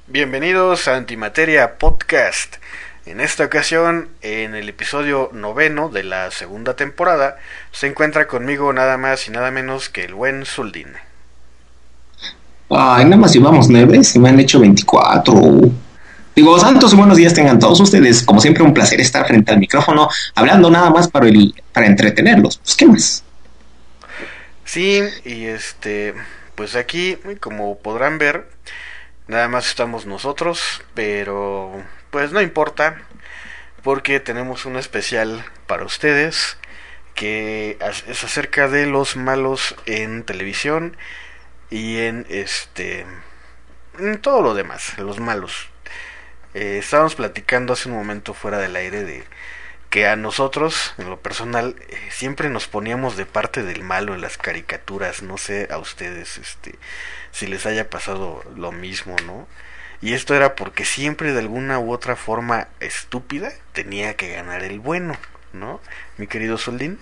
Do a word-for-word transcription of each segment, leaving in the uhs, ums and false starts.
Bienvenidos a Antimateria Podcast. En esta ocasión, en el episodio noveno de la segunda temporada, se encuentra conmigo nada más y nada menos que el buen Zuldin. Ay, nada más llevamos nueve, se me han hecho veinticuatro. Digo, santos y buenos días tengan todos ustedes. Como siempre, un placer estar frente al micrófono, hablando nada más para, el, para entretenerlos. Pues, ¿qué más? Sí, y este, pues aquí, como podrán ver, nada más estamos nosotros, pero pues no importa, porque tenemos un especial para ustedes que es acerca de los malos en televisión y en este en todo lo demás, los malos. Eh, estábamos platicando hace un momento fuera del aire de que a nosotros, en lo personal, eh, siempre nos poníamos de parte del malo en las caricaturas. No sé a ustedes este si les haya pasado lo mismo, ¿no? Y esto era porque siempre de alguna u otra forma estúpida tenía que ganar el bueno, ¿no? Mi querido Soldín.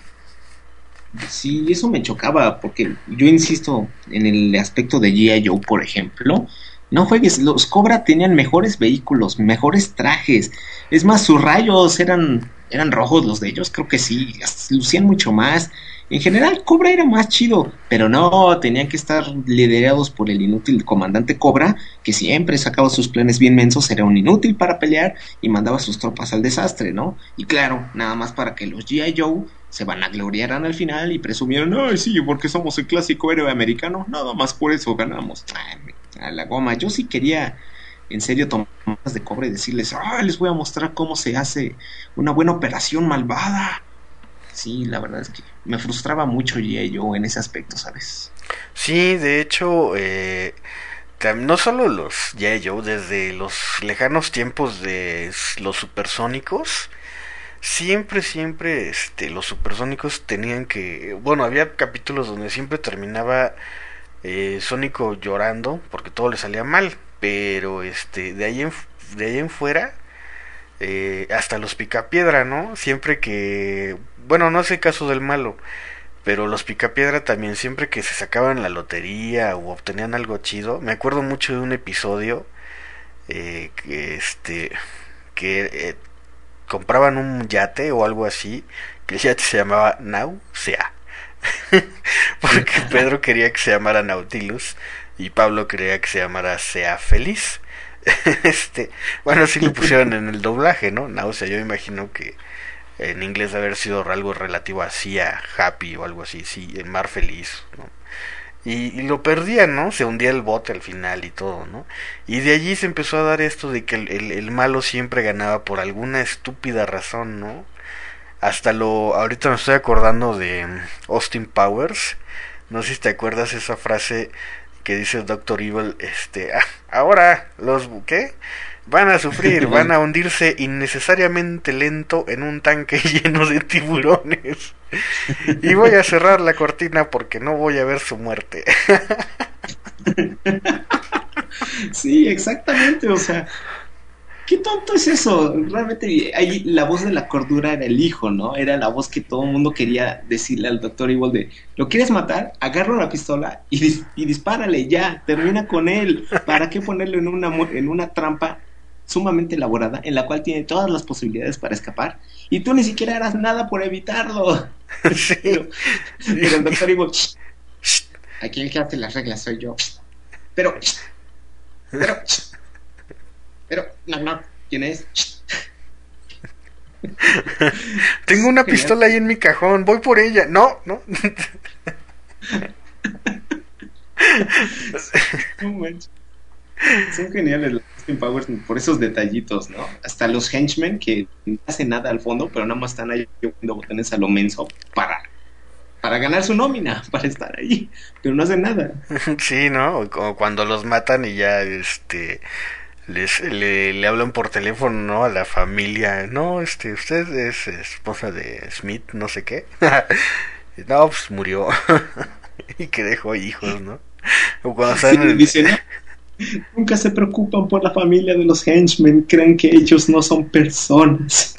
Sí, eso me chocaba, porque yo insisto en el aspecto de G I. Joe, por ejemplo. No juegues, los Cobra tenían mejores vehículos, mejores trajes. Es más, sus rayos eran, eran rojos los de ellos, creo que sí, lucían mucho más. En general, Cobra era más chido, pero no, tenían que estar liderados por el inútil comandante Cobra, que siempre sacaba sus planes bien mensos, era un inútil para pelear y mandaba sus tropas al desastre, ¿no? Y claro, nada más para que los G I. Joe se vanagloriaran al final y presumieron, ay sí, porque somos el clásico héroe americano, nada más por eso ganamos. Ay, a la goma, yo sí quería en serio tomar de Cobra y decirles, ay, les voy a mostrar cómo se hace una buena operación malvada. Sí, la verdad es que me frustraba mucho G I. Joe en ese aspecto, ¿sabes? Sí, de hecho, eh, no solo los G I. Joe, desde los lejanos tiempos de los supersónicos, siempre, siempre, este, los supersónicos tenían que, bueno, había capítulos donde siempre terminaba eh, Sónico llorando porque todo le salía mal, pero este, de ahí en, de ahí en fuera, eh, hasta los Picapiedra, ¿no? Siempre que, bueno, no es el caso del malo, pero los Picapiedra también, siempre que se sacaban la lotería o obtenían algo chido, me acuerdo mucho de un episodio eh, que este que eh, compraban un yate o algo así, que el yate se llamaba Nausea, porque Pedro quería que se llamara Nautilus y Pablo quería que se llamara Sea Feliz. este, bueno, así lo pusieron en el doblaje, ¿no? Náusea, yo me imagino que en inglés debe haber sido algo relativo así a Happy o algo así, sí, el mar feliz, ¿no? Y, y lo perdían, ¿no? Se hundía el bote al final y todo, ¿no? Y de allí se empezó a dar esto de que el, el, el malo siempre ganaba por alguna estúpida razón, ¿no? Hasta lo, ahorita me estoy acordando de Austin Powers, no sé si te acuerdas esa frase que dice el Doctor Evil, este, ah, ahora los, ¿qué? Van a sufrir, van a hundirse innecesariamente lento en un tanque lleno de tiburones. Y voy a cerrar la cortina porque no voy a ver su muerte. Sí, exactamente, o sea, qué tonto es eso. Realmente ahí la voz de la cordura era el hijo, ¿no? Era la voz que todo el mundo quería decirle al doctor Evil de, ¿lo quieres matar? Agarra una pistola y, dis- y dispárale, ya, termina con él. ¿Para qué ponerlo en una, mu- en una trampa sumamente elaborada en la cual tiene todas las posibilidades para escapar y tú ni siquiera harás nada por evitarlo? Sí, pero, sí. pero el doctor Evil, aquí el que hace las reglas soy yo. Pero, pero, pero, no, no, ¿quién es? Tengo una Genial. pistola ahí en mi cajón, voy por ella. No, no. No manches. Son geniales los Austin Powers por esos detallitos, ¿no? Hasta los henchmen que no hacen nada al fondo, pero nada más están ahí poniendo botones a lo menso para, para ganar su nómina, para estar ahí, pero no hacen nada. Sí, ¿no? Como cuando los matan y ya, este, les le, le hablan por teléfono, ¿no? A la familia. No, este, usted es esposa de Smith, no sé qué. No, pues murió. Y que dejó hijos, ¿no? O cuando Sí, están en... dicen, no, nunca se preocupan por la familia de los henchmen, creen que ellos no son personas.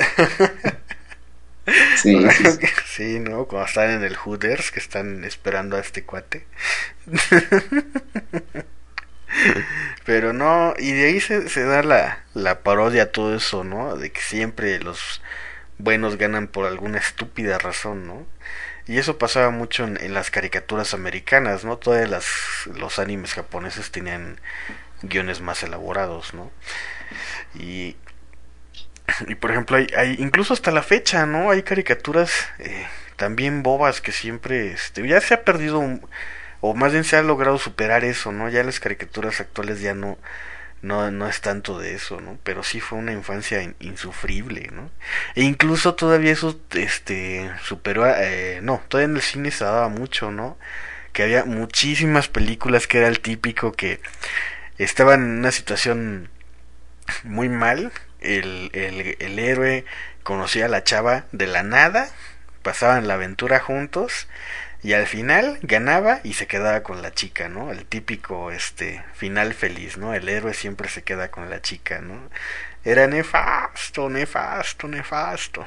Sí, sí, sí. Sí, ¿no? Cuando están en el Hooters, que están esperando a este cuate. Pero no, y de ahí se, se da la, la parodia a todo eso, ¿no? De que siempre los buenos ganan por alguna estúpida razón, ¿no? Y eso pasaba mucho en, en las caricaturas americanas, ¿no? Todas las los animes japoneses tenían guiones más elaborados, ¿no? Y, y por ejemplo, hay, hay incluso hasta la fecha, ¿no? Hay caricaturas eh, también bobas que siempre, este, ya se ha perdido un, o más bien se ha logrado superar eso, ¿no? Ya las caricaturas actuales ya no no no es tanto de eso, ¿no? Pero sí fue una infancia in, insufrible, ¿no? E incluso todavía eso este superó a, eh, no, todavía en el cine se daba mucho, ¿no? Que había muchísimas películas que era el típico que estaban en una situación muy mal, el, el, el héroe conocía a la chava de la nada, pasaban la aventura juntos y al final ganaba y se quedaba con la chica, ¿no? El típico este final feliz, ¿no? El héroe siempre se queda con la chica, ¿no? Era nefasto, nefasto, nefasto.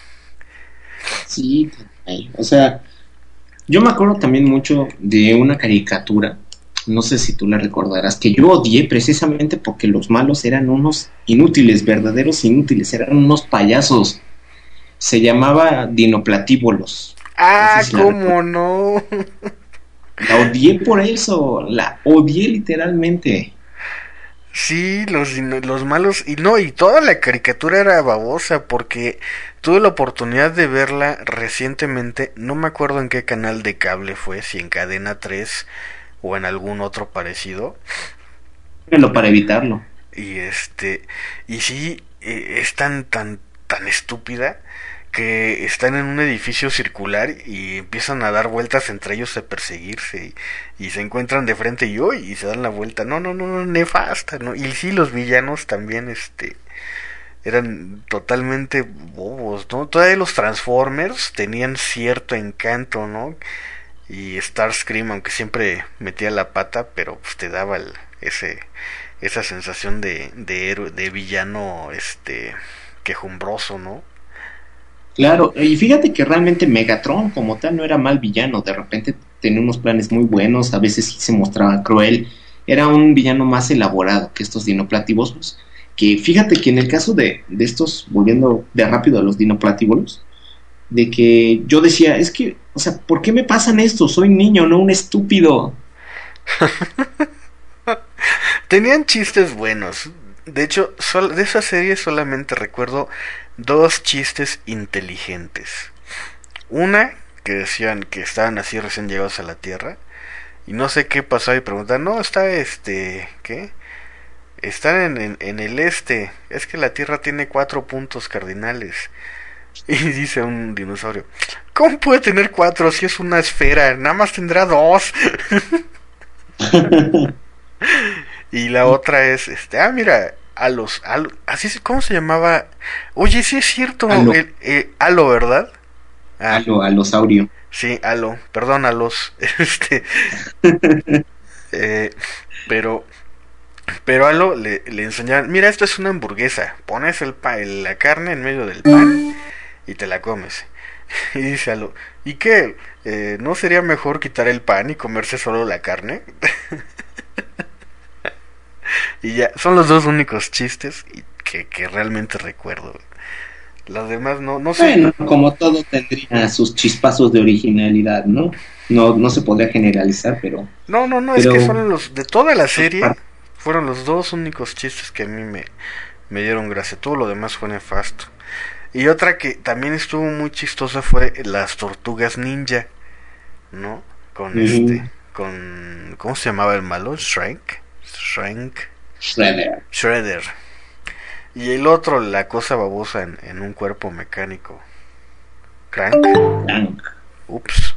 Sí, o sea, yo me acuerdo también mucho de una caricatura, no sé si tú la recordarás, que yo odié precisamente porque los malos eran unos inútiles, verdaderos inútiles, eran unos payasos. Se llamaba Dinoplatíbolos. No sé Ah, si la cómo recuerdas. no. La odié por eso, la odié literalmente. Sí, los, los malos, y no, y toda la caricatura era babosa, porque tuve la oportunidad de verla recientemente, no me acuerdo en qué canal de cable fue, si en Cadena tres o en algún otro parecido, Pero para evitarlo. y este, y sí, eh, es tan, tan, tan estúpida, que están en un edificio circular y empiezan a dar vueltas entre ellos a perseguirse y, y se encuentran de frente y hoy y se dan la vuelta. No, no, no, no, nefasta, ¿no? Y sí, los villanos también, este, eran totalmente bobos, ¿no? Todavía los Transformers tenían cierto encanto, ¿no? Y Starscream, aunque siempre metía la pata, pero pues te daba el, ese, esa sensación de, de héroe, de villano, este, quejumbroso, ¿no? Claro, y fíjate que realmente Megatron como tal no era mal villano, de repente tenía unos planes muy buenos, a veces sí se mostraba cruel, era un villano más elaborado que estos dinoplatívolos, que fíjate que en el caso de, de estos, volviendo de rápido a los dinoplatívolos, de que yo decía, es que, o sea, ¿por qué me pasan esto? Soy niño, no un estúpido. Tenían chistes buenos. De hecho, sol- de esa serie solamente recuerdo dos chistes inteligentes. Una que decían que estaban así recién llegados a la Tierra y no sé qué pasó y preguntan, no, está este, ¿qué? Están en, en, en el este, es que la Tierra tiene cuatro puntos cardinales. Y dice un dinosaurio, ¿cómo puede tener cuatro si es una esfera? Nada más tendrá dos. Y la otra es, este, ah, mira, a los, a lo- así es, ¿cómo se llamaba? Oye, sí es cierto, Alo, el, eh, Halo, ¿verdad? Ah, alo, alosaurio. sí, Halo, perdón, a los, este, eh, pero, pero Halo le, le enseñaban, mira, esto es una hamburguesa, pones el pa, el- la carne en medio del pan y te la comes. Y dice Halo, ¿y qué? Eh, ¿no sería mejor quitar el pan y comerse solo la carne? Y ya, son los dos únicos chistes y que, que realmente recuerdo. Los demás no, no sé. Bueno, como todo tendría sus chispazos de originalidad, ¿no? No, no se podría generalizar, pero, No, no, no, es que pero fueron los, de toda la serie, fueron los dos únicos chistes que a mí me, me dieron gracia. Todo lo demás fue nefasto. Y otra que también estuvo muy chistosa fue las tortugas ninja, ¿no? Con este, ujú, con, ¿cómo se llamaba el malo? Shrek, Shrek, Shredder. Shredder. Y el otro, la cosa babosa en, en un cuerpo mecánico. Crank. Clank. Ups.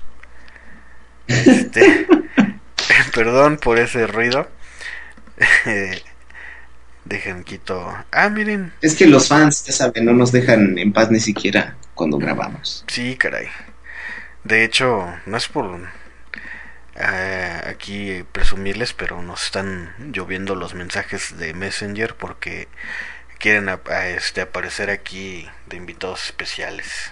Este. Perdón por ese ruido. Eh, Dejen quito. Ah, miren. Es que los fans, ya saben, no nos dejan en paz ni siquiera cuando grabamos. Sí, caray. De hecho, no es por eh, aquí presumirles, pero nos están lloviendo los mensajes de Messenger porque quieren a- a, este, aparecer aquí de invitados especiales.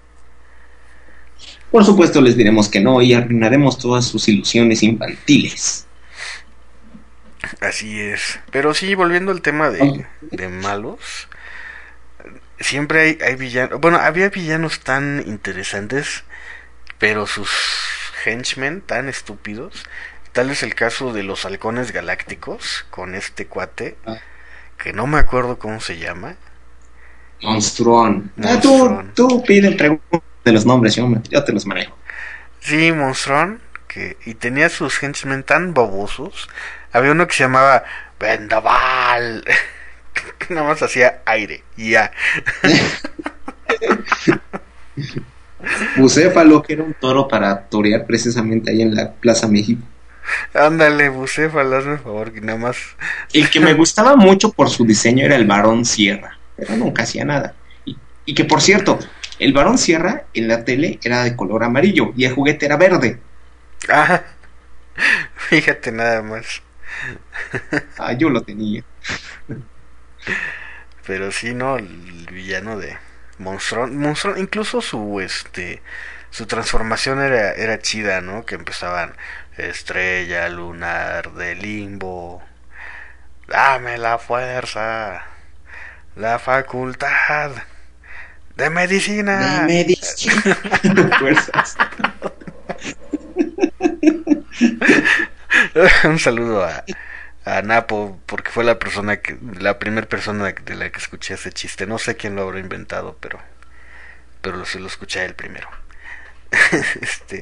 Por supuesto les diremos que no y arruinaremos todas sus ilusiones infantiles. Así es. Pero sí, volviendo al tema de, de malos, siempre hay, hay villanos. Bueno, había villanos tan interesantes, pero sus henchmen tan estúpidos. Tal es el caso de los halcones galácticos con este cuate, Ah, que no me acuerdo cómo se llama. Monstrón. Ah, tú, Monstrón. tú pide preguntas de los nombres, yo, me- yo te los manejo. Sí, Monstrón, que y tenía sus henchmen tan babosos. Había uno que se llamaba Vendaval, que nada más hacía aire y ya. Bucéfalo, que era un toro para torear precisamente ahí en la Plaza México. Ándale, Bucéfalo, hazme favor, que nada más. El que me gustaba mucho por su diseño era el Barón Sierra, pero nunca hacía nada. Y, y que por cierto, el Barón Sierra en la tele era de color amarillo y el juguete era verde. Ah, fíjate nada más. Ah, yo lo tenía. Pero sí, no, el villano de Monstrón, Monstrón, incluso su este su transformación era era chida, ¿no? Que empezaban estrella lunar de limbo, dame la fuerza, la facultad de De medicina. medicina. Fuerzas. Un saludo a a Napo porque fue la persona que la primera persona de la que escuché ese chiste. No sé quién lo habrá inventado, pero pero sí lo escuché el primero. este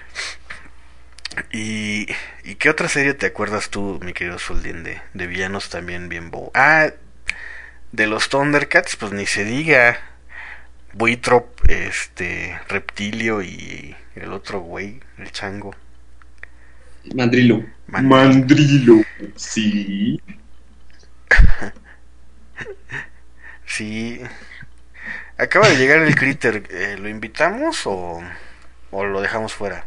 y y qué otra serie te acuerdas tú, mi querido Soldín, de, de villanos también bien bobo? Ah, de los Thundercats, pues ni se diga. Buitrop, este, Reptilio y el otro güey, el chango. Mandrilo. Mandrilo. Mandrilo. Sí. Sí, acaba de llegar el Critter. Eh, ¿Lo invitamos o, o lo dejamos fuera?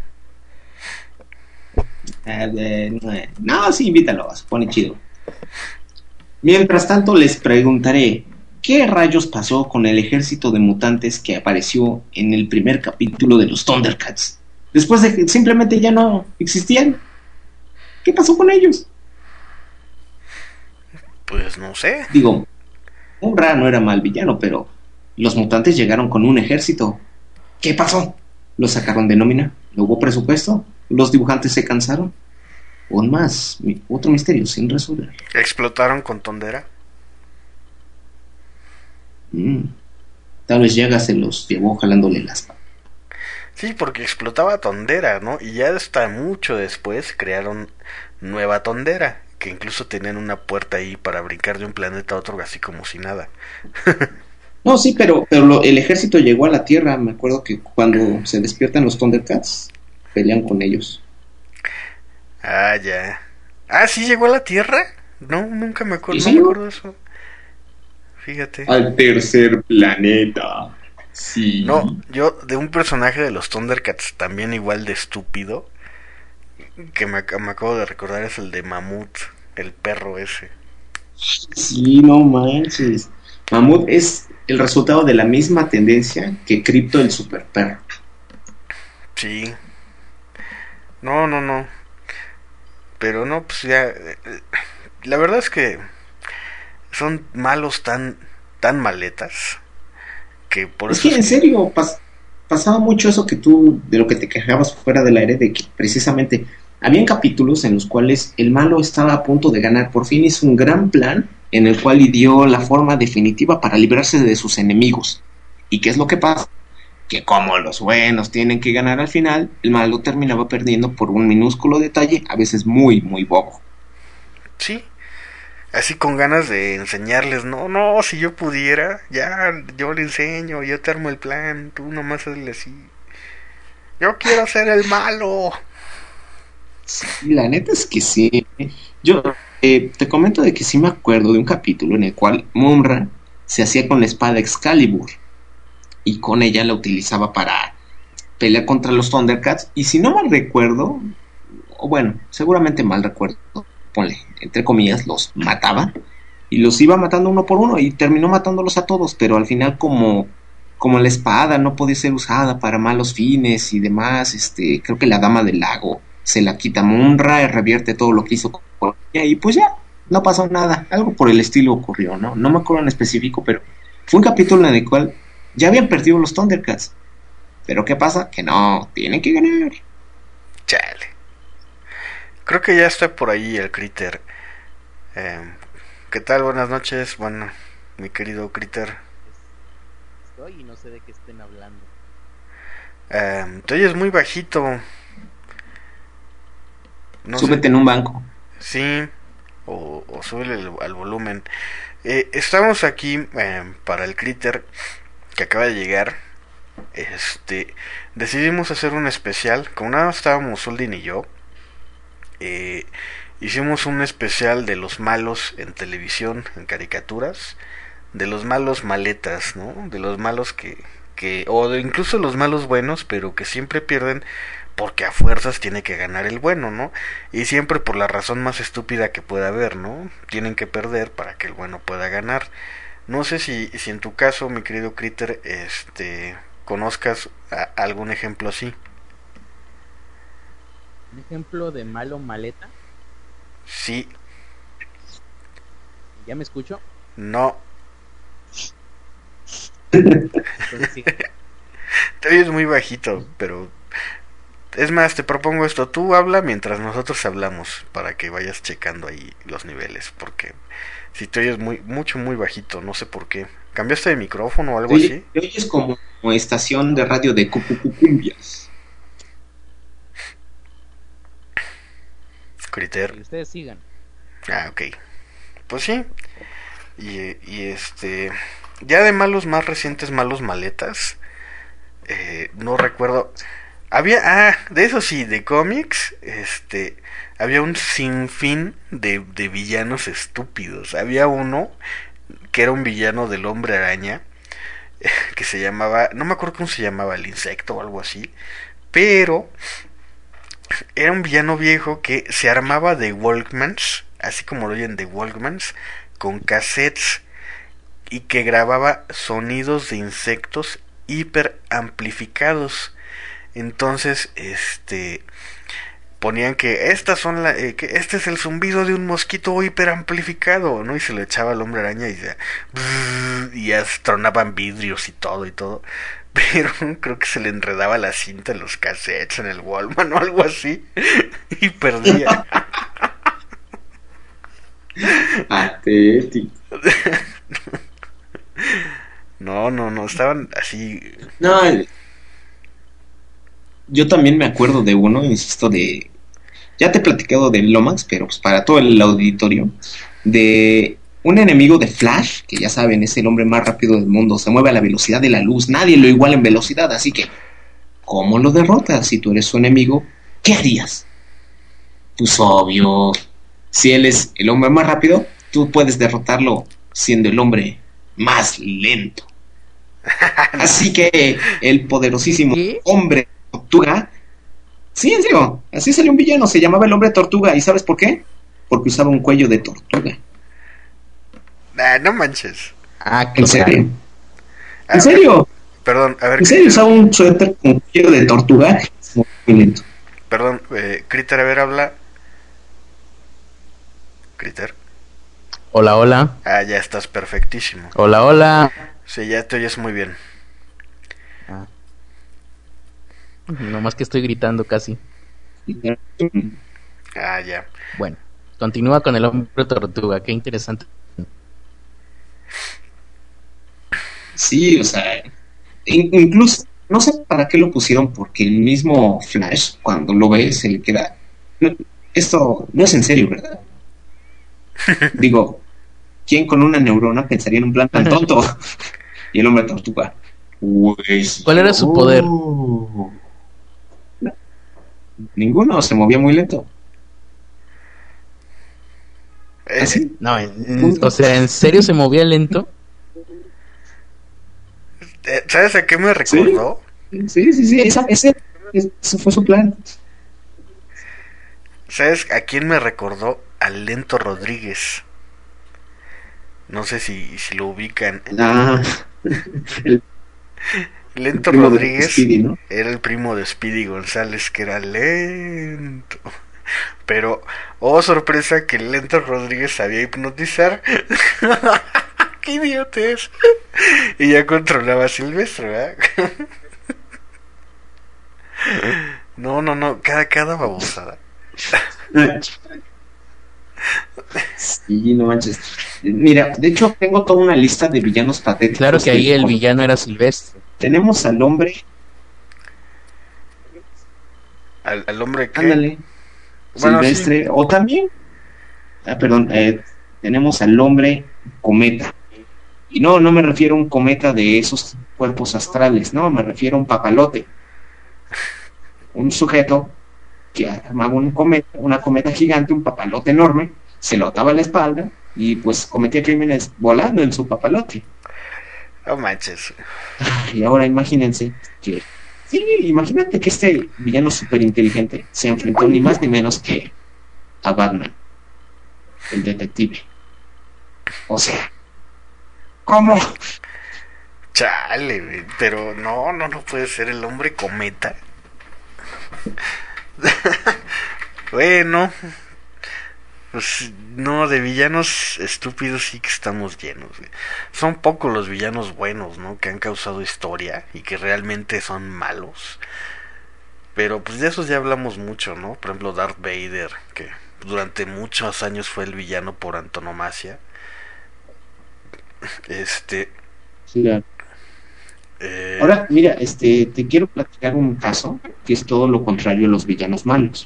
Ah, de- no, eh. No, sí, invítalo, se pone chido. Mientras tanto, les preguntaré: ¿qué rayos pasó con el ejército de mutantes que apareció en el primer capítulo de los Thundercats? Después de que simplemente ya no existían. ¿Qué pasó con ellos? Pues no sé. Digo, Umbra no era mal villano, pero los mutantes llegaron con un ejército. ¿Qué pasó? ¿Los sacaron de nómina? ¿No hubo presupuesto? ¿Los dibujantes se cansaron? O más, mi- otro misterio sin resolver. Explotaron con Tondera. Mm, Tal vez Yaga se los llevó jalándole las patas. Sí, porque explotaba Tondera, ¿no? Y ya hasta mucho después crearon Nueva Tondera, que incluso tenían una puerta ahí para brincar de un planeta a otro así como si nada. No, sí, pero, pero lo- el ejército llegó a la Tierra. Me acuerdo que cuando se despiertan los Thundercats, pelean con ellos. Ah, ya. Ah, sí llegó a la Tierra. No, nunca me acuerdo, ¿Y no sí? me acuerdo de eso. Fíjate. Al tercer planeta. Sí. No, yo de un personaje de los Thundercats también igual de estúpido que me, ac- me acabo de recordar es el de Mamut, el perro ese. Sí, no manches. Mamut es el resultado de la misma tendencia que Crypto el super perro. Sí. No, no, no. Pero no, pues ya. eh, La verdad es que son malos tan, tan maletas que por Es eso que es en que. serio, pas- pasaba mucho eso que tú, de lo que te quejabas fuera del aire, de que precisamente habían capítulos en los cuales el malo estaba a punto de ganar. Por fin hizo un gran plan en el cual dio la forma definitiva para librarse de sus enemigos. ¿Y qué es lo que pasa? Que como los buenos tienen que ganar al final, el malo terminaba perdiendo por un minúsculo detalle, a veces muy, muy bobo. Sí, así con ganas de enseñarles. No, no, si yo pudiera, ya, yo le enseño, yo te armo el plan, tú nomás hazle así. Yo quiero ser el malo. Y la neta es que sí. Yo eh, te comento de que sí me acuerdo de un capítulo en el cual Munra se hacía con la espada Excalibur y con ella la utilizaba para pelear contra los Thundercats. Y si no mal recuerdo, o bueno, seguramente mal recuerdo, ponle, entre comillas, los mataba y los iba matando uno por uno y terminó matándolos a todos, pero al final como como la espada no podía ser usada para malos fines y demás, este, creo que la dama del lago se la quita a Munra y revierte todo lo que hizo y pues ya, no pasó nada, algo por el estilo ocurrió, ¿no? No me acuerdo en específico, pero fue un capítulo en el cual ya habían perdido los Thundercats. Pero ¿qué pasa? Que no, tienen que ganar. Chale. Creo que ya está por ahí el Critter. Eh, ¿Qué tal? Buenas noches. Bueno, mi querido Critter. Estoy y no sé de qué estén hablando. Eh, te oyes muy bajito. No Súbete sé. En un banco. Sí, o, o súbele al, al volumen. Eh, estamos aquí eh, para el Critter que acaba de llegar. Este, decidimos hacer un especial. Como nada estábamos Soldin y yo. Eh, hicimos un especial de los malos en televisión, en caricaturas, de los malos maletas, ¿no? De los malos que, que o de incluso los malos buenos, pero que siempre pierden porque a fuerzas tiene que ganar el bueno, ¿no? Y siempre por la razón más estúpida que pueda haber, ¿no? Tienen que perder para que el bueno pueda ganar. No sé si, si en tu caso, mi querido Critter, este, conozcas a, algún ejemplo así. ¿Un ejemplo de malo maleta? Sí. ¿Ya me escucho? No. Entonces, sí. Te oyes muy bajito, pero... Es más, te propongo esto, tú habla mientras nosotros hablamos, para que vayas checando ahí los niveles, porque si te oyes muy, mucho, muy bajito, no sé por qué. ¿Cambiaste de micrófono o algo sí, así? Te oyes como estación de radio de cucucucumbias. Critter. Y ustedes sigan. Ah, ok. Pues sí. Y, y este... Ya de malos más recientes, malos maletas. Eh, no recuerdo... Había... Ah, de eso sí, de cómics. Este... Había un sinfín de, de villanos estúpidos. Había uno que era un villano del Hombre Araña. Que se llamaba... No me acuerdo cómo se llamaba, el insecto o algo así. Pero... Era un villano viejo que se armaba de Walkmans, así como lo oyen, de Walkmans, con cassettes, y que grababa sonidos de insectos hiper amplificados. Entonces, este, ponían que estas son la, eh, que este es el zumbido de un mosquito hiper amplificado, ¿no? Y se lo echaba al Hombre Araña y ya, y ya tronaban vidrios y todo y todo. Pero creo que se le enredaba la cinta en los cassettes, en el Walkman o algo así, y perdía. Patético. No, no, no, estaban así. No, yo también me acuerdo de uno, insisto, de... Ya te he platicado de Lomax, pero pues para todo el auditorio, de un enemigo de Flash, que ya saben, es el hombre más rápido del mundo, se mueve a la velocidad de la luz, nadie lo iguala en velocidad, así que, ¿cómo lo derrotas? Si tú eres su enemigo, ¿qué harías? Pues obvio, si él es el hombre más rápido, tú puedes derrotarlo siendo el hombre más lento. Así que el poderosísimo ¿Qué? hombre tortuga, sí, en serio, así salió un villano, se llamaba el hombre tortuga, ¿y sabes por qué? Porque usaba un cuello de tortuga. Ah, no manches. Ah, ¿En serio? A ¿En serio? Ver, perdón, a ver. ¿En serio usaba un suéter con cuello de tortuga? Muy lento. Perdón, eh, Critter, a ver, habla. Critter. Hola, hola. Ah, ya estás perfectísimo. Hola, hola. Sí, ya te oyes muy bien. Ah. Nomás que estoy gritando casi. Ah, ya. Bueno, continúa con el hombre tortuga, qué interesante. Sí, o sea, in- incluso, no sé para qué lo pusieron, porque el mismo Flash, cuando lo ve, se le queda... No, esto no es en serio, ¿verdad? Digo, ¿quién con una neurona pensaría en un plan tan tonto? Y el hombre tortuga. Pues, ¿Cuál era su poder? oh. Ninguno, se movía muy lento. Eh, Así. No, en- en- o sea, ¿en serio se movía lento? eh, ¿Sabes a qué me recordó? Sí, sí, sí, esa, ese, ese fue su plan. ¿Sabes a quién me recordó? Al Lento Rodríguez. No sé si, si lo ubican. Ah, el Lento primo de Rodríguez Speedy, ¿no? era el primo de Speedy González, que era lento. Pero, oh sorpresa, que Lento Rodríguez sabía hipnotizar. ¡Qué idiotez! Y ya controlaba a Silvestre, ¿verdad? No, no, no, cada, cada babosada. Sí, no manches. Mira, de hecho tengo toda una lista de villanos patéticos. Claro que ahí el villano era Silvestre. Tenemos al hombre. ¿Al, al hombre que? Ándale. Bueno, Silvestre. sí. O también. Ah, perdón. Eh, tenemos al hombre cometa. Y no, no me refiero a un cometa de esos cuerpos astrales. No, me refiero a un papalote. Un sujeto que armaba un cometa, una cometa gigante, un papalote enorme, se lo ataba a la espalda y pues cometía crímenes volando en su papalote. No manches. Y ahora imagínense que, sí, imagínate que este villano súper inteligente se enfrentó ni más ni menos que a Batman, el detective. O sea, ¿cómo? Chale, pero no, no, no puede ser el hombre cometa. Bueno, pues no, de villanos estúpidos sí que estamos llenos. Güey. Son pocos los villanos buenos, ¿no? Que han causado historia y que realmente son malos. Pero pues de esos ya hablamos mucho, ¿no? Por ejemplo, Darth Vader, que durante muchos años fue el villano por antonomasia. Este... Sí, claro. Eh... Ahora, mira, este, te quiero platicar un caso que es todo lo contrario a los villanos malos.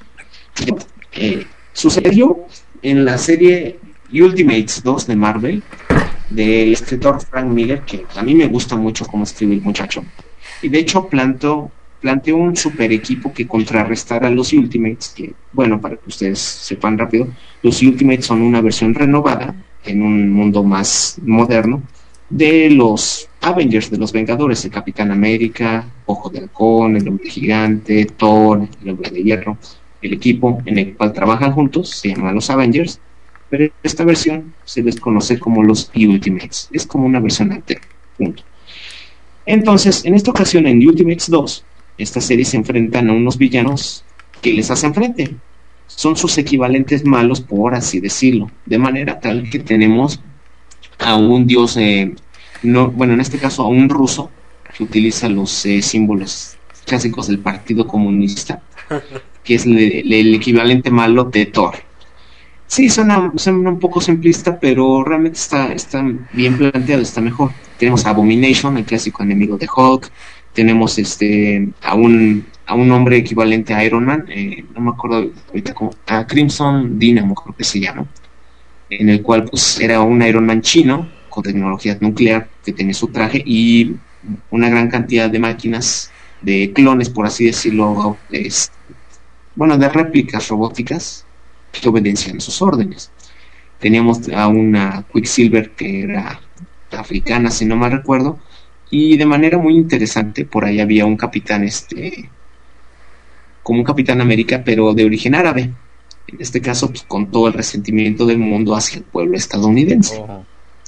Eh, sucedió en la serie Ultimates dos de Marvel, del escritor Frank Miller, que a mí me gusta mucho cómo escribe el muchacho. Y de hecho planteó, planteó un super equipo que contrarrestara a los Ultimates, que, bueno, para que ustedes sepan rápido, los Ultimates son una versión renovada en un mundo más moderno de los Avengers, de los Vengadores, el Capitán América, Ojo de Halcón, el Hombre Gigante, Thor, el Hombre de Hierro. El equipo en el cual trabajan juntos se llama los Avengers, pero esta versión se les conoce como los Ultimates. Es como una versión alterna, punto. Entonces, en esta ocasión, en Ultimates dos, esta serie se enfrentan a unos villanos que les hacen frente. Son sus equivalentes malos, por así decirlo, de manera tal que tenemos a un dios, eh, no, bueno, en este caso a un ruso que utiliza los eh, símbolos clásicos del Partido Comunista, que es le, le, el equivalente malo de Thor. Sí, suena, suena un poco simplista, pero realmente está, está bien planteado, está mejor. Tenemos a Abomination, el clásico enemigo de Hulk. Tenemos este a un a un hombre equivalente a Iron Man, eh, no me acuerdo ahorita cómo, a Crimson Dynamo creo que se llama, en el cual pues era un Iron Man chino con tecnología nuclear que tenía su traje y una gran cantidad de máquinas, de clones por así decirlo, es, bueno, de réplicas robóticas que obedecían sus órdenes. Teníamos a una Quicksilver que era africana, si no mal recuerdo, y de manera muy interesante por ahí había un capitán, este, como un Capitán América, pero de origen árabe. En este caso, pues, con todo el resentimiento del mundo hacia el pueblo estadounidense. Uh-huh.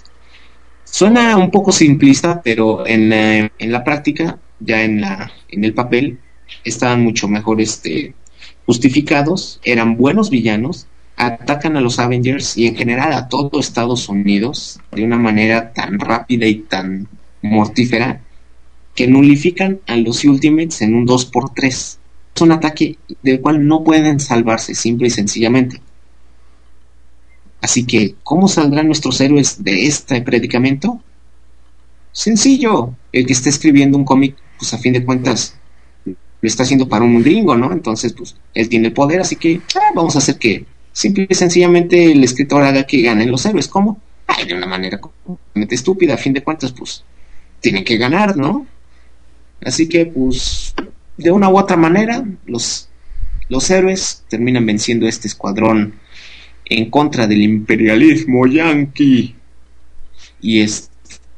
Suena un poco simplista, pero en, eh, en la práctica, ya en la en el papel, estaban mucho mejor este, justificados, eran buenos villanos, atacan a los Avengers y en general a todo Estados Unidos de una manera tan rápida y tan mortífera que nulifican a los Ultimates en un dos por tres. Es un ataque del cual no pueden salvarse, simple y sencillamente. Así que, ¿cómo saldrán nuestros héroes de este predicamento? Sencillo, el que está escribiendo un cómic, pues a fin de cuentas lo está haciendo para un gringo, ¿no? Entonces, pues, él tiene el poder, así que ah, vamos a hacer que simple y sencillamente el escritor haga que ganen los héroes. ¿Cómo? Ay, de una manera completamente estúpida, a fin de cuentas, pues, tienen que ganar, ¿no? Así que, pues, de una u otra manera, los, los héroes terminan venciendo este escuadrón en contra del imperialismo yanqui. Y es,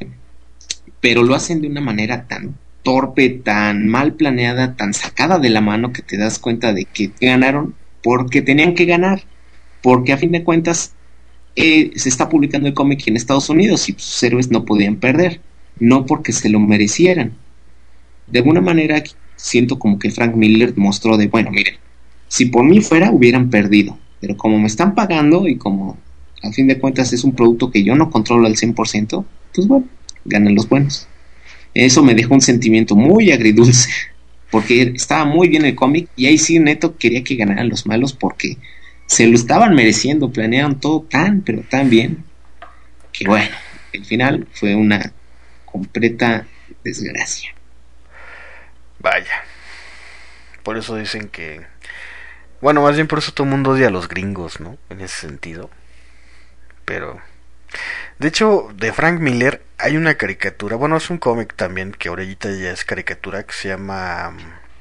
pero lo hacen de una manera tan torpe, tan mal planeada, tan sacada de la mano que te das cuenta de que ganaron porque tenían que ganar, porque a fin de cuentas eh, se está publicando el cómic en Estados Unidos y sus héroes no podían perder, no porque se lo merecieran. De alguna manera siento como que Frank Miller mostró de, bueno, miren, Si por mí fuera, hubieran perdido. Pero como me están pagando y como a fin de cuentas es un producto que yo no controlo al cien por ciento, pues bueno, ganan los buenos. Eso me dejó un sentimiento muy agridulce, porque estaba muy bien el cómic y ahí sí neto quería que ganaran los malos porque se lo estaban mereciendo, planearon todo tan, pero tan bien, que bueno, el final fue una completa desgracia. Vaya. Por eso dicen que... Bueno, más bien por eso todo el mundo odia a los gringos, ¿no? En ese sentido. Pero... De hecho, de Frank Miller hay una caricatura, bueno, es un cómic también, que ahorita ya es caricatura, que se llama...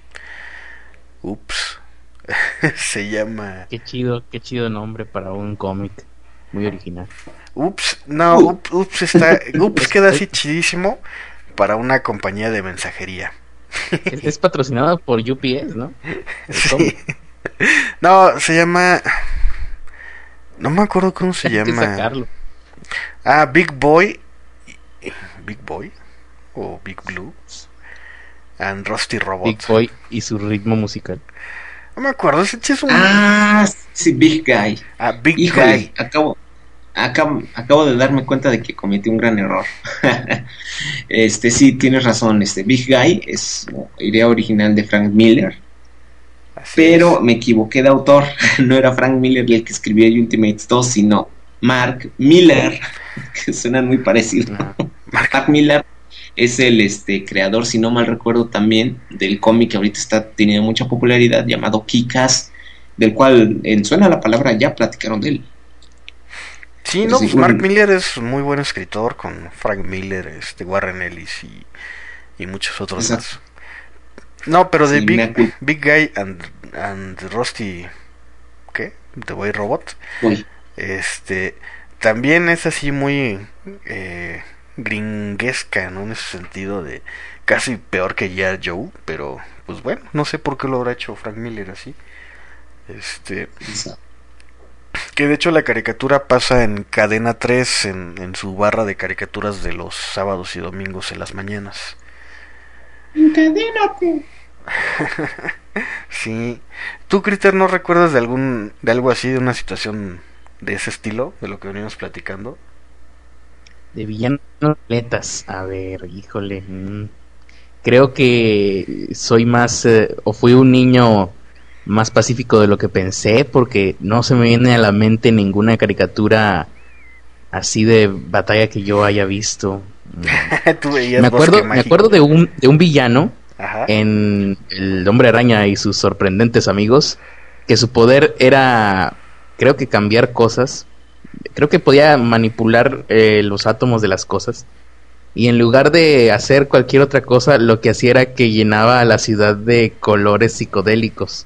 Ups. Se llama... Qué chido, qué chido nombre para un cómic. Muy original. Ups, no, ups, ups está... Ups queda así chidísimo para una compañía de mensajería. Es, es patrocinado por U P S, ¿no? Sí. No, se llama... No me acuerdo cómo se Hay que llama. sacarlo. Ah, Big Boy. Big Boy o Big Blue and Rusty Robot. Big Boy y su ritmo musical. No me acuerdo, ese es un... Ah, sí, Big Guy. Ah, Big Híjole, Guy. acabo, acabo, acabo de darme cuenta de que cometí un gran error. Este, sí, tienes razón. Este Big Guy es idea original de Frank Miller. Así Pero es. me equivoqué de autor. No era Frank Miller el que escribió Ultimates dos, sino Mark Miller, que suenan muy parecidos. Ah. Mark Miller es el este creador, si no mal recuerdo, también del cómic que ahorita está teniendo mucha popularidad, llamado Kick-Ass, del cual en Suena la Palabra ya platicaron de él. Sí, Pero no, sí, pues un- Mark Miller es un muy buen escritor con Frank Miller, este Warren Ellis y, y muchos otros Exacto. más. No, pero de Sí, me Big, acu- Big Guy and, and Rusty, ¿qué? The Boy Robot. Uy, Este, también es así muy eh, gringuesca, ¿no? En ese sentido de casi peor que ya Joe, pero pues bueno, no sé por qué lo habrá hecho Frank Miller así. Este, exacto. que de hecho la caricatura pasa en Cadena tres en, en su barra de caricaturas de los sábados y domingos en las mañanas. Encadénate. Sí. ¿Tú, Critter, no recuerdas de algún de algo así, de una situación de ese estilo, de lo que veníamos platicando? De villanos atletas. A ver, híjole. mm, Creo que soy más, eh, o fui un niño más pacífico de lo que pensé, porque no se me viene a la mente ninguna caricatura así de batalla que yo haya visto. Mm, Tú veías Me acuerdo, Bosque me Mágico. acuerdo de un, de un villano Ajá. en El Hombre Araña y sus sorprendentes amigos, que su poder era, creo que cambiar cosas, creo que podía manipular eh, los átomos de las cosas, y en lugar de hacer cualquier otra cosa, lo que hacía era que llenaba a la ciudad de colores psicodélicos.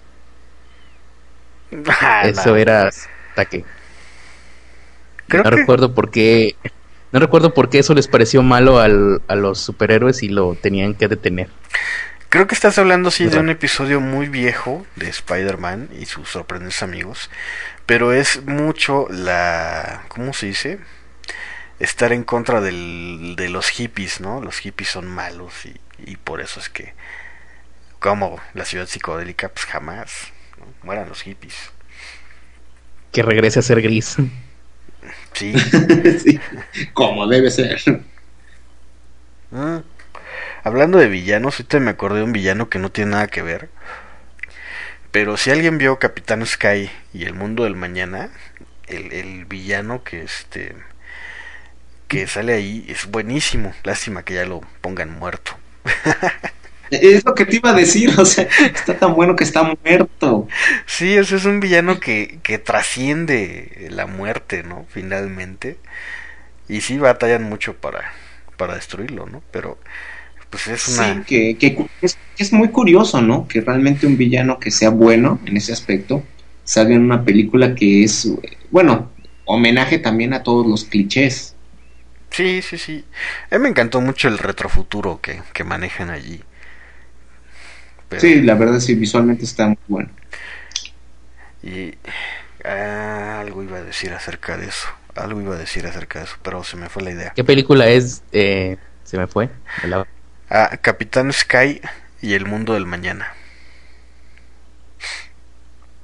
Ah, Eso no. era ataque. Creo No que recuerdo por qué, no recuerdo por qué eso les pareció malo al- a los superhéroes y lo tenían que detener. creo que estás hablando sí de Ajá. un episodio muy viejo de Spider-Man y sus sorprendentes amigos, pero es mucho la, ¿cómo se dice? Estar en contra del, de los hippies, ¿no? Los hippies son malos y, y por eso es que, como la ciudad psicodélica, pues jamás, ¿no? Mueran los hippies. Que regrese a ser gris. Sí. Sí, como debe ser. Mm. Hablando de villanos, ahorita me acordé de un villano que no tiene nada que ver. Pero si alguien vio Capitán Sky y El Mundo del Mañana, el, el villano que este que sale ahí es buenísimo. Lástima que ya lo pongan muerto. Es lo que te iba a decir, o sea, está tan bueno que está muerto. Sí, ese es un villano que, que trasciende la muerte, ¿no? Finalmente. Y sí batallan mucho para, para destruirlo, ¿no? Pero pues es Sí, una... que, que cu- es, que es muy curioso, ¿no? Que realmente un villano que sea bueno en ese aspecto salga en una película que es, eh, bueno, homenaje también a todos los clichés. Sí, sí, sí. A mí me encantó mucho el retrofuturo que, que manejan allí. Pero... Sí, la verdad sí, visualmente está muy bueno. Y ah, algo iba a decir acerca de eso. Algo iba a decir acerca de eso, pero se me fue la idea. ¿Qué película es? Eh, se me fue. de la- Ah, Capitán Sky y El Mundo del Mañana.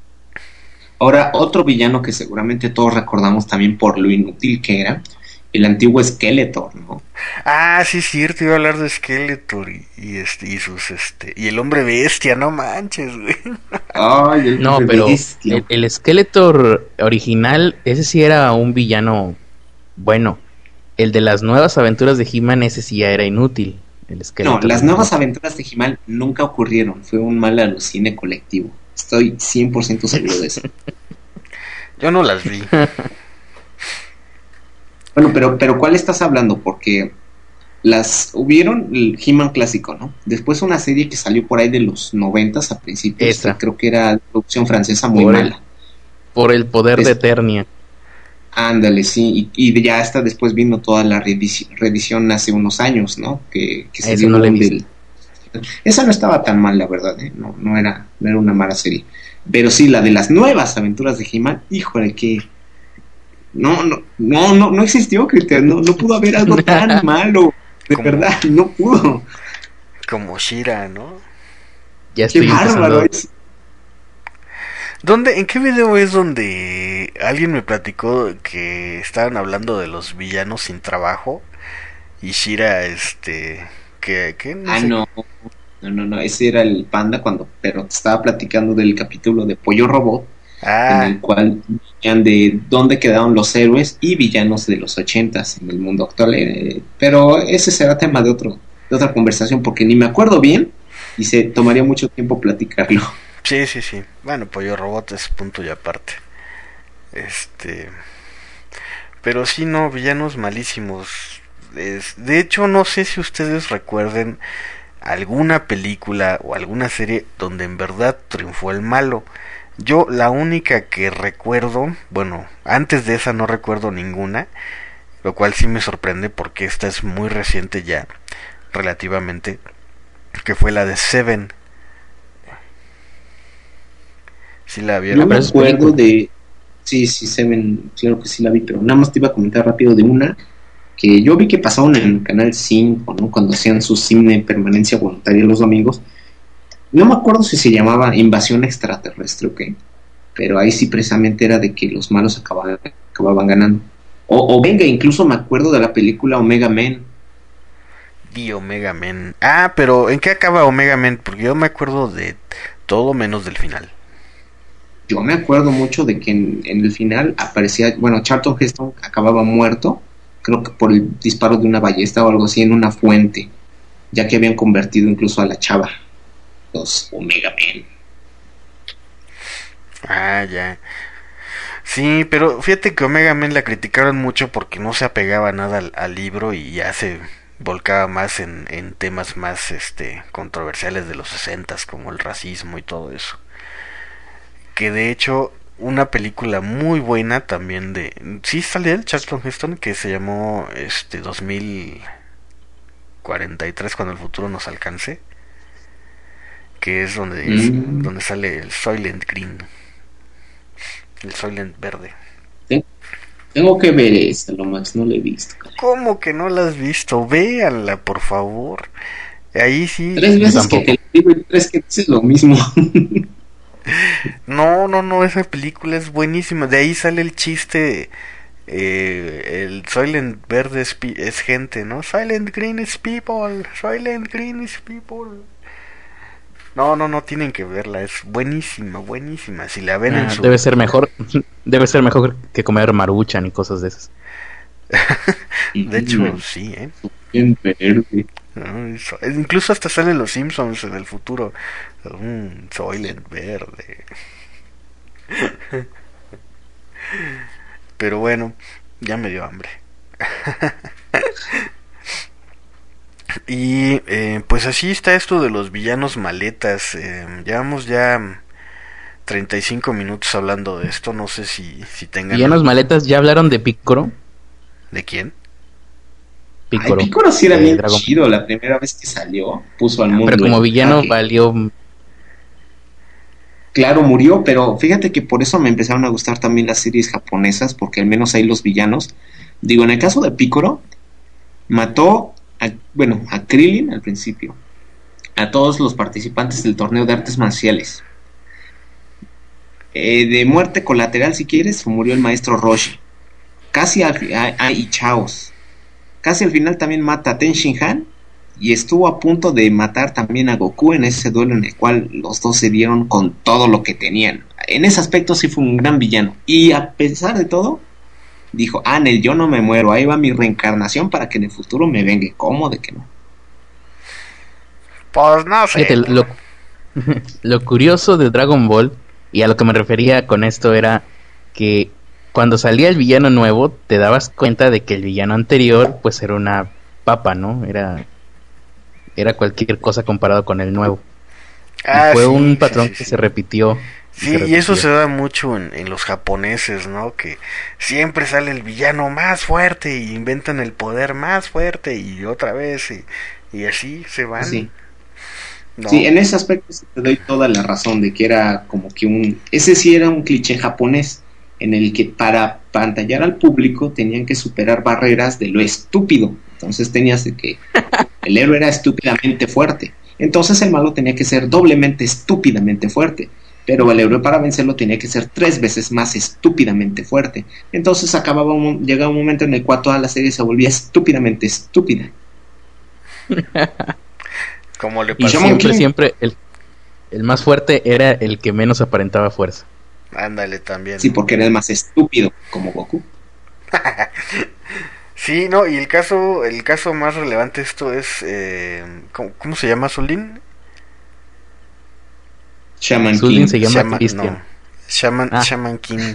Ahora, otro villano que seguramente todos recordamos también por lo inútil que era, el antiguo Skeletor, ¿no? Ah, sí, es cierto, iba a hablar de Skeletor y, y este, y sus, este, y el hombre bestia, no manches, güey. Ay, el No, hombre pero bestia. el, el Skeletor original, ese sí era un villano bueno. El de las nuevas aventuras de He-Man, ese sí ya era inútil. El No, Skeletor las de nuevas nosotros. aventuras de He-Man nunca ocurrieron, fue un mal alucine colectivo. Estoy cien por ciento seguro de eso. Yo no las vi. Bueno, pero, pero ¿cuál estás hablando? Porque las hubieron el He-Man clásico, ¿no? Después una serie que salió por ahí de los noventas a principios, que Esa. creo que era de producción francesa muy Por el, mala. por el poder de Des- Eternia. Ándale, sí, y, y ya hasta después vino toda la reedici- reedición hace unos años, ¿no? Que, que se Eso dio no el la he boom visto. del... Esa no estaba tan mal, la verdad, ¿eh? No, no era, no era una mala serie. Pero sí, la de las nuevas aventuras de He-Man, híjole, que... No, no, no, no, no existió, Cristian, no, no pudo haber algo tan malo, de Como, verdad, no pudo. como Shira, ¿no? Ya Qué estoy bárbaro empezando. es. ¿Dónde, en qué video es donde alguien me platicó que estaban hablando de los villanos sin trabajo y Shira, este, que, que no Ah, sé, no, no, no, no, ese era el panda cuando, pero te estaba platicando del capítulo de Pollo Robot, en ah, el cual veían de dónde quedaron los héroes y villanos de los ochentas en el mundo actual, eh, pero ese será tema de otro, de otra conversación, porque ni me acuerdo bien y se tomaría mucho tiempo platicarlo. sí, sí, sí, bueno, Pollo Robot es punto y aparte, este, pero sí, no, villanos malísimos. Es, de hecho, no sé si ustedes recuerden alguna película o alguna serie donde en verdad triunfó el malo. Yo la única que recuerdo, bueno, antes de esa no recuerdo ninguna, lo cual sí me sorprende porque esta es muy reciente ya, relativamente, que fue la de Seven. ¿Sí la Yo Ah, vieron? me pero eso es acuerdo película. de, sí, sí, Seven, claro que sí la vi, pero nada más te iba a comentar rápido de una que yo vi que pasaron en Canal cinco, ¿no? Cuando hacían su cine permanencia voluntaria los domingos. No me acuerdo si se llamaba Invasión Extraterrestre o qué, pero ahí sí precisamente era de que los malos acababan, acababan ganando. O, o venga, incluso me acuerdo de la película Omega Men. Y Omega Men. Ah, pero ¿en qué acaba Omega Men? Porque yo me acuerdo de todo menos del final. Yo me acuerdo mucho de que en, en el final aparecía, bueno, Charlton Heston acababa muerto, creo que por el disparo de una ballesta o algo así en una fuente, ya que habían convertido incluso a la chava, los Omega Men. Ah, ya. Sí, pero fíjate que Omega Men la criticaron mucho porque no se apegaba nada al, al libro y ya se volcaba más en, en temas más este controversiales de los sesentas como el racismo y todo eso. Que de hecho una película muy buena también de sí sale el Charlton Heston que se llamó este dos mil cuarenta y tres cuando el futuro nos alcance, que es donde es, Mm, donde sale el Soylent Green, el Soylent verde. te- tengo que ver esa, lo más no la he visto. ¿Cómo que no la has visto? Véanla, por favor. Ahí sí. Tres Yo veces que te tampoco. lo digo y tres que dices lo mismo. No, no, no, esa película es buenísima. De ahí sale el chiste. Eh, el Soylent Verde es, pi- es gente, ¿no? Silent Green is people. Silent Green is people. No, no, no, tienen que verla. Es buenísima, buenísima. Si la ven en Ah, su... debe ser mejor, debe ser mejor que comer maruchan y cosas de esas. De hecho, sí, ¿eh? Bien verde. No, eso- incluso hasta salen los Simpsons en el futuro. Un Soylent Verde. Pero bueno, ya me dio hambre. Y eh, pues así está esto de los villanos maletas. Eh, llevamos ya treinta y cinco minutos hablando de esto. No sé si, si tengan Villanos algún... maletas, ¿ya hablaron de Picoro? ¿De quién? Ay, Picoro, Piccolo sí era de bien Dragon. chido la primera vez que salió. Puso al Ah, pero mundo como en villano jaque. valió. Claro, murió, pero fíjate que por eso me empezaron a gustar también las series japonesas, porque al menos ahí los villanos, digo, en el caso de Piccolo, mató a, bueno, a Krillin al principio, a todos los participantes del torneo de artes marciales. Eh, de muerte colateral, si quieres, murió el maestro Roshi. Casi al final, ah, y Chaos. Casi al final también mata a Ten Shin Han. Y estuvo a punto de matar también a Goku en ese duelo en el cual los dos se dieron con todo lo que tenían. En ese aspecto sí fue un gran villano. Y a pesar de todo, dijo, Anel, yo no me muero, ahí va mi reencarnación para que en el futuro me vengue. ¿Cómo de que no? Pues no sé. Fíjate, lo, lo curioso de Dragon Ball, y a lo que me refería con esto, era que cuando salía el villano nuevo, te dabas cuenta de que el villano anterior, pues era una papa, ¿no? Era... Era cualquier cosa comparado con el nuevo. Ah, y fue sí, un patrón sí, sí, que sí. se repitió. Sí, se y repitió. eso se da mucho en, en los japoneses, ¿no? Que siempre sale el villano más fuerte y inventan el poder más fuerte y otra vez y, y así se van. Sí. ¿No? Sí, en ese aspecto sí te doy toda la razón de que era como que un... Ese sí era un cliché japonés en el que para pantallar al público tenían que superar barreras de lo estúpido. Entonces tenías que... El héroe era estúpidamente fuerte. Entonces el malo tenía que ser doblemente estúpidamente fuerte. Pero el héroe para vencerlo tenía que ser tres veces más estúpidamente fuerte. Entonces acababa un, llegaba un momento en el cual toda la serie se volvía estúpidamente estúpida. Como le Y pasó. siempre, siempre el, el más fuerte era el que menos aparentaba fuerza. Ándale también. Sí, porque era el más estúpido, como Goku. Sí, no, y el caso, el caso más relevante de esto es, eh, ¿cómo, cómo se llama Zulin? Shaman Zulin King. se llama Shaman, Christian. no, Shaman, Ah. Shaman King.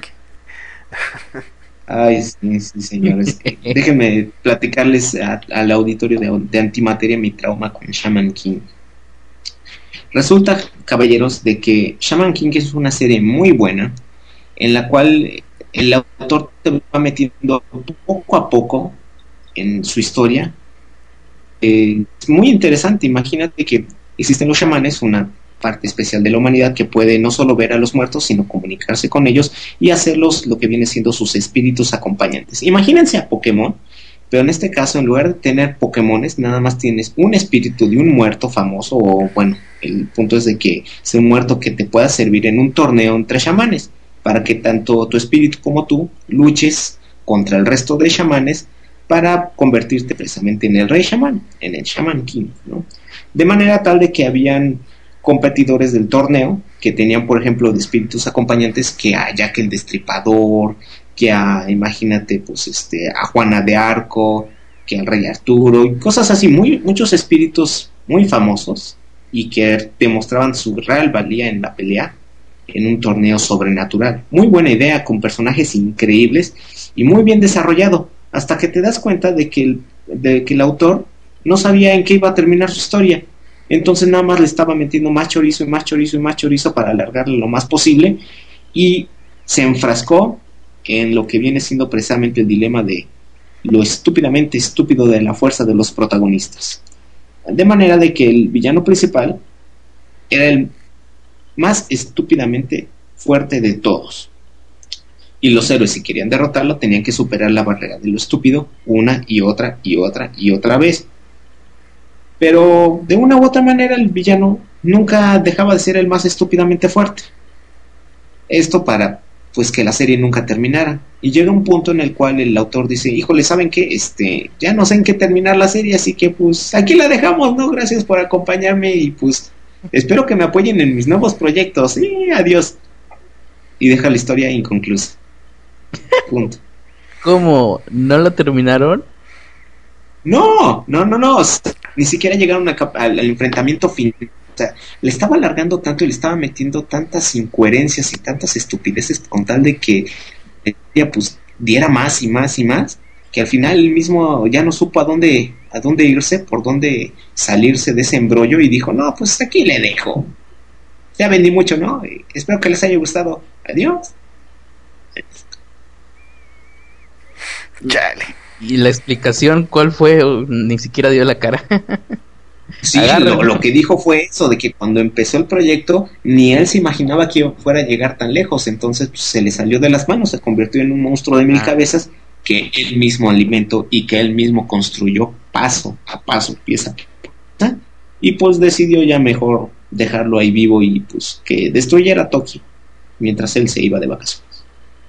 Ay, sí, sí, señores. Déjenme platicarles a- al auditorio de, de Antimateria mi trauma con Shaman King. Resulta, caballeros, de que Shaman King es una serie muy buena, en la cual el autor te va metiendo poco a poco en su historia. Eh, es muy interesante. Imagínate que existen los chamanes, una parte especial de la humanidad que puede no solo ver a los muertos, sino comunicarse con ellos y hacerlos lo que viene siendo sus espíritus acompañantes. Imagínense a Pokémon, pero en este caso, en lugar de tener Pokémones, nada más tienes un espíritu de un muerto famoso, o bueno, el punto es de que sea un muerto que te pueda servir en un torneo entre chamanes, para que tanto tu espíritu como tú luches contra el resto de chamanes para convertirte precisamente en el rey chamán, en el Shaman King, ¿no? De manera tal de que habían competidores del torneo que tenían, por ejemplo, de espíritus acompañantes que a Jack el Destripador, que a, imagínate, pues este, a Juana de Arco, que al rey Arturo, y cosas así, muy, muchos espíritus muy famosos y que demostraban su real valía en la pelea en un torneo sobrenatural. Muy buena idea, con personajes increíbles y muy bien desarrollado, hasta que te das cuenta de que el, de que el autor no sabía en qué iba a terminar su historia. Entonces nada más le estaba metiendo más chorizo y más chorizo y más chorizo para alargarle lo más posible, y se enfrascó en lo que viene siendo precisamente el dilema de lo estúpidamente estúpido de la fuerza de los protagonistas. De manera de que el villano principal era el más estúpidamente fuerte de todos. Y los héroes, si querían derrotarlo, tenían que superar la barrera de lo estúpido una y otra y otra y otra vez. Pero de una u otra manera el villano nunca dejaba de ser el más estúpidamente fuerte. Esto para pues que la serie nunca terminara. Y llega un punto en el cual el autor dice, híjole, ¿saben qué? Este, ya no sé en qué terminar la serie, así que pues aquí la dejamos, ¿no? Gracias por acompañarme y pues espero que me apoyen en mis nuevos proyectos. Y adiós. Y deja la historia inconclusa. Punto. ¿Cómo? ¿No lo terminaron? No, no, no, no. Ni siquiera llegaron a cap- al, al enfrentamiento final. O sea, le estaba alargando tanto y le estaba metiendo tantas incoherencias y tantas estupideces con tal de que ella pues diera más y más y más, que al final él mismo ya no supo a dónde a dónde irse, por dónde salirse de ese embrollo, y dijo, no, pues aquí le dejo. Ya vendí mucho, ¿no? Y espero que les haya gustado. Adiós. Chale. ¿Y la explicación cuál fue? Ni siquiera dio la cara. Sí, Agárrenlo. lo, lo que dijo fue eso, de que cuando empezó el proyecto ni él se imaginaba que fuera a llegar tan lejos, entonces pues, se le salió de las manos, se convirtió en un monstruo de mil Ah. cabezas que él mismo alimentó y que él mismo construyó paso a paso, pieza a pieza, y pues decidió ya mejor dejarlo ahí vivo y pues que destruyera Tokio. mientras él se iba de vacaciones.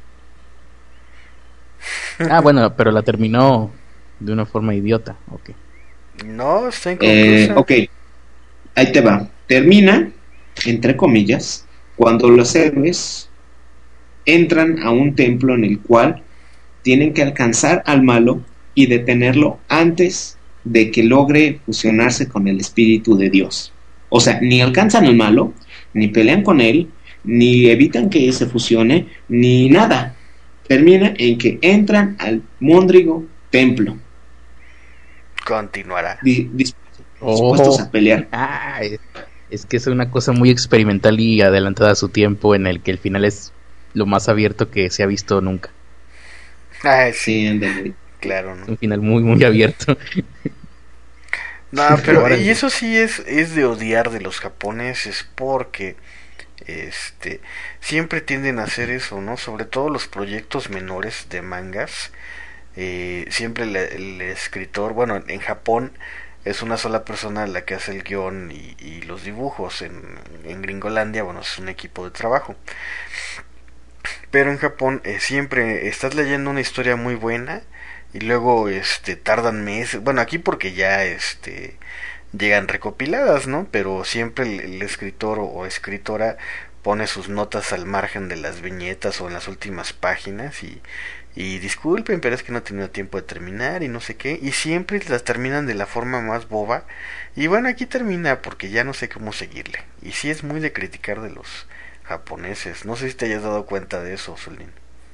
Ah, bueno, pero la terminó de una forma idiota, ok. No, está Eh, inconclusa. ok, ahí te va. Termina, entre comillas, cuando los héroes entran a un templo en el cual tienen que alcanzar al malo y detenerlo antes de que logre fusionarse con el espíritu de Dios. O sea, ni alcanzan al malo, ni pelean con él, ni evitan que se fusione, ni nada. Termina en que entran al móndrigo templo, Continuará. di- dis- Oh. dispuestos a pelear. Ah, es, es que es una cosa muy experimental y adelantada a su tiempo, en el que el final es lo más abierto que se ha visto nunca. Ah, sí, Sí, ándale. claro, Es ¿no? un final muy, muy abierto. No, pero Órale. y eso sí es, es de odiar de los japoneses porque este siempre tienden a hacer eso, ¿no? Sobre todo los proyectos menores de mangas. Eh, siempre el, el escritor, bueno, en Japón es una sola persona la que hace el guión y, y los dibujos. En, en Gringolandia, bueno, es un equipo de trabajo. Pero en Japón eh, siempre estás leyendo una historia muy buena y luego este tardan meses. Bueno, aquí porque ya este llegan recopiladas, ¿no? Pero siempre el, el escritor o, o escritora pone sus notas al margen de las viñetas o en las últimas páginas y, y disculpen, pero es que no he tenido tiempo de terminar y no sé qué, y siempre las terminan de la forma más boba. Y bueno, aquí termina porque ya no sé cómo seguirle. Y sí es muy de criticar de los japoneses. No sé si te hayas dado cuenta de eso, Solín.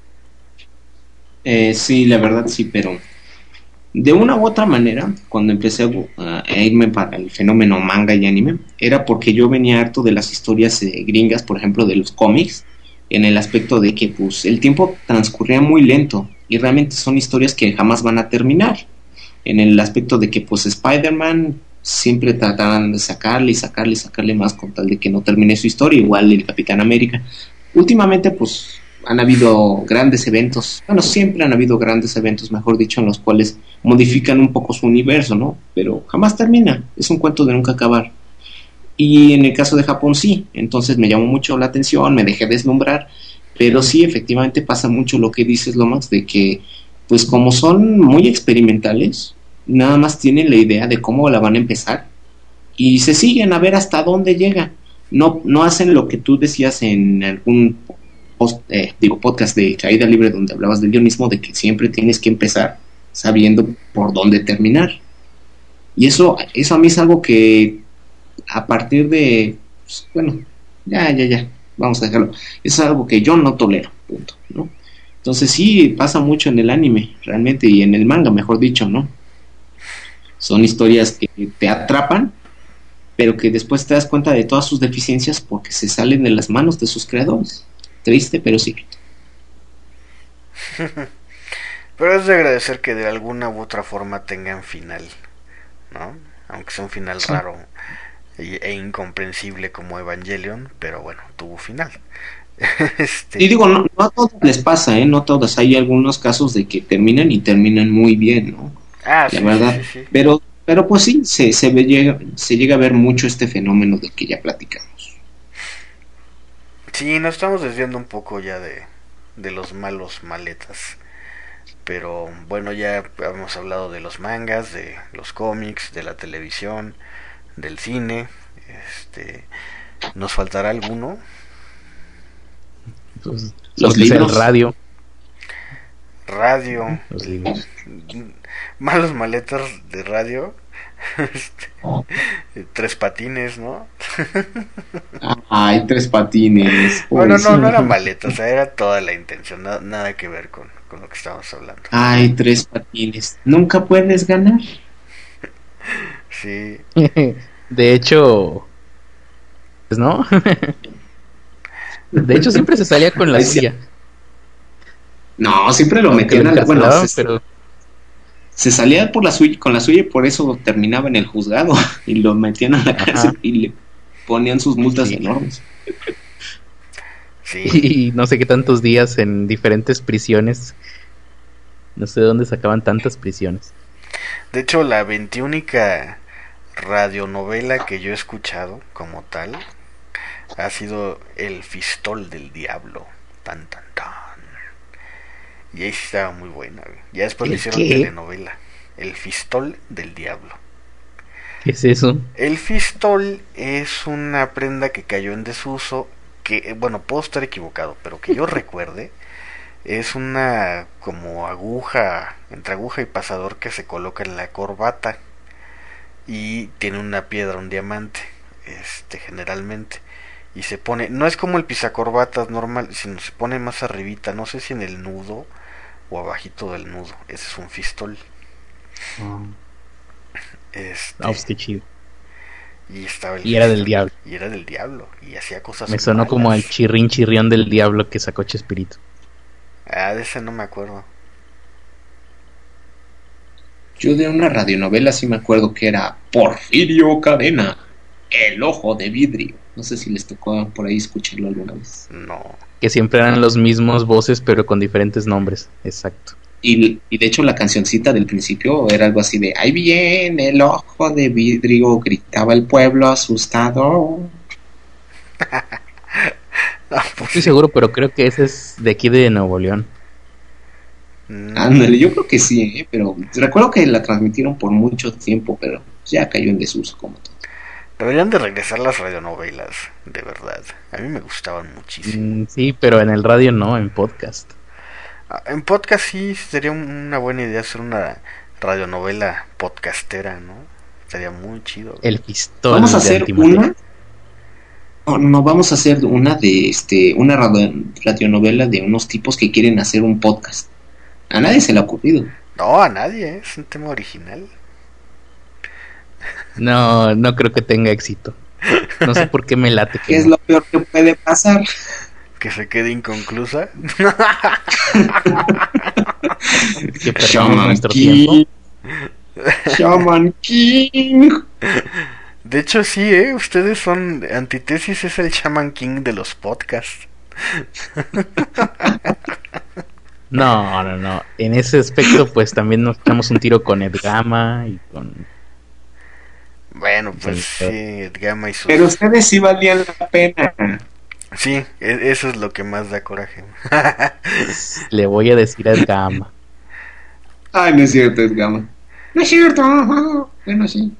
Eh, sí, la verdad sí, pero de una u otra manera, cuando empecé a, a irme para el fenómeno manga y anime, era porque yo venía harto de las historias eh, gringas, por ejemplo, de los cómics, en el aspecto de que pues el tiempo transcurría muy lento y realmente son historias que jamás van a terminar. En el aspecto de que pues Spider-Man siempre trataban de sacarle y sacarle y sacarle más con tal de que no termine su historia, igual el Capitán América. Últimamente pues han habido grandes eventos, bueno, siempre han habido grandes eventos, mejor dicho, en los cuales modifican un poco su universo, ¿no? Pero jamás termina, es un cuento de nunca acabar. Y en el caso de Japón sí, entonces me llamó mucho la atención, me dejé deslumbrar, pero sí, efectivamente pasa mucho lo que dices, Lomax, de que pues como son muy experimentales, nada más tienen la idea de cómo la van a empezar y se siguen a ver hasta dónde llega. No, no hacen lo que tú decías en algún post, eh, digo, podcast de Caída Libre donde hablabas del guionismo, de que siempre tienes que empezar sabiendo por dónde terminar. Y eso, eso a mí es algo que a partir de, pues, bueno, ya, ya, ya, vamos a dejarlo. Eso es algo que yo no tolero, punto, ¿no? Entonces sí, pasa mucho en el anime, realmente, y en el manga, mejor dicho, ¿no? Son historias que te atrapan, pero que después te das cuenta de todas sus deficiencias porque se salen de las manos de sus creadores. Triste, pero sí. Pero es de agradecer que de alguna u otra forma tengan final, ¿no? Aunque sea un final Sí. raro e, e incomprensible como Evangelion, pero bueno, tuvo final. este, Y digo, no, no a todos les pasa, ¿eh? No a todos. Hay algunos casos de que terminan y terminan muy bien, ¿no? ah, La sí, verdad. sí, sí, sí. Pero, pero pues sí, se, se, ve, llega, se llega a ver mucho este fenómeno del que ya platicamos. Sí, nos estamos desviando un poco ya de, de los malos maletas. Pero bueno, ya hemos hablado de los mangas, de los cómics, de la televisión, del cine. Este, ¿nos faltará alguno? Pues, Los porque sea el libros. radio. Radio. Los libros. Malos maletas de radio. Este, tres patines, ¿no? Ay, tres patines. Bueno, no, no pobrecito. eran maletas, o sea, era toda la intención, na- nada que ver con, con lo que estábamos hablando. Ay, tres patines. Nunca puedes ganar. Sí, De hecho, pues no. De hecho, siempre se salía con la Ay, sí. suya. No, siempre lo Aunque metían lo al. Bueno, encarcelaban, se, pero se salía por la suya, con la suya y por eso terminaba en el juzgado. Y lo metían a la Ajá. cárcel y le ponían sus multas Sí. enormes. sí. y no sé qué tantos días en diferentes prisiones. No sé de dónde sacaban tantas prisiones. De hecho, la veintiúnica radionovela que yo he escuchado como tal ha sido El Fistol del Diablo. Tan, tan, tan. Y ahí sí estaba muy buena, güey. Ya después le hicieron ¿Qué? telenovela. El Fistol del Diablo. ¿Qué es eso? El fistol es una prenda que cayó en desuso, que, bueno, puedo estar equivocado, pero que yo recuerde, es una como aguja, entre aguja y pasador que se coloca en la corbata y tiene una piedra, un diamante, este, generalmente. Y se pone, no es como el pisacorbatas normal, sino se pone más arribita, no sé si en el nudo o abajito del nudo. Ese es un fistol. Oh. Este, Ah, pues qué chido. y estaba el Y era del fistol, diablo. y era del diablo y hacía cosas Me sonó malas. como al chirrín chirrión del diablo que sacó Chespirito. Ah, de ese no me acuerdo. Yo de una radionovela sí me acuerdo que era Porfirio Cadena, El Ojo de Vidrio. No sé si les tocó por ahí escucharlo alguna vez. No. Que siempre eran los mismos voces, pero con diferentes nombres. Exacto. Y, y de hecho la cancioncita del principio era algo así de ahí viene el ojo de vidrio, gritaba el pueblo asustado. No estoy seguro, pero creo que ese es de aquí de Nuevo León. Mm. Ándale, yo creo que sí, ¿eh? Pero recuerdo que la transmitieron por mucho tiempo, pero ya cayó en desuso como todo. Deberían de regresar las radionovelas, de verdad. A mí me gustaban muchísimo. Mm, sí, pero en el radio no, en podcast. Ah, en podcast sí sería una buena idea hacer una radionovela podcastera, ¿no? Sería muy chido. El pistol Vamos a de hacer Antimateria. una. No, no, vamos a hacer una de este, una radio, radionovela de unos tipos que quieren hacer un podcast. A nadie se le ha ocurrido. No, a nadie, ¿eh? Es un tema original. No, no creo que tenga éxito. No sé por qué me late. ¿Qué Que es no. lo peor que puede pasar? Que se quede inconclusa. Que perdamos Shaman nuestro King. tiempo. Shaman King. De hecho sí, ¿eh? Ustedes son... Antitesis es el Shaman King de los podcasts. No, no, no. En ese aspecto, pues también nos echamos un tiro con Edgama y con. Bueno, pues Sí, sí, Gama y sus... Pero ustedes sí valían la pena. Sí, e- eso es lo que más da coraje. Le voy a decir a Edgama. Ay, no es cierto, es Gama. No es cierto. Bueno, sí.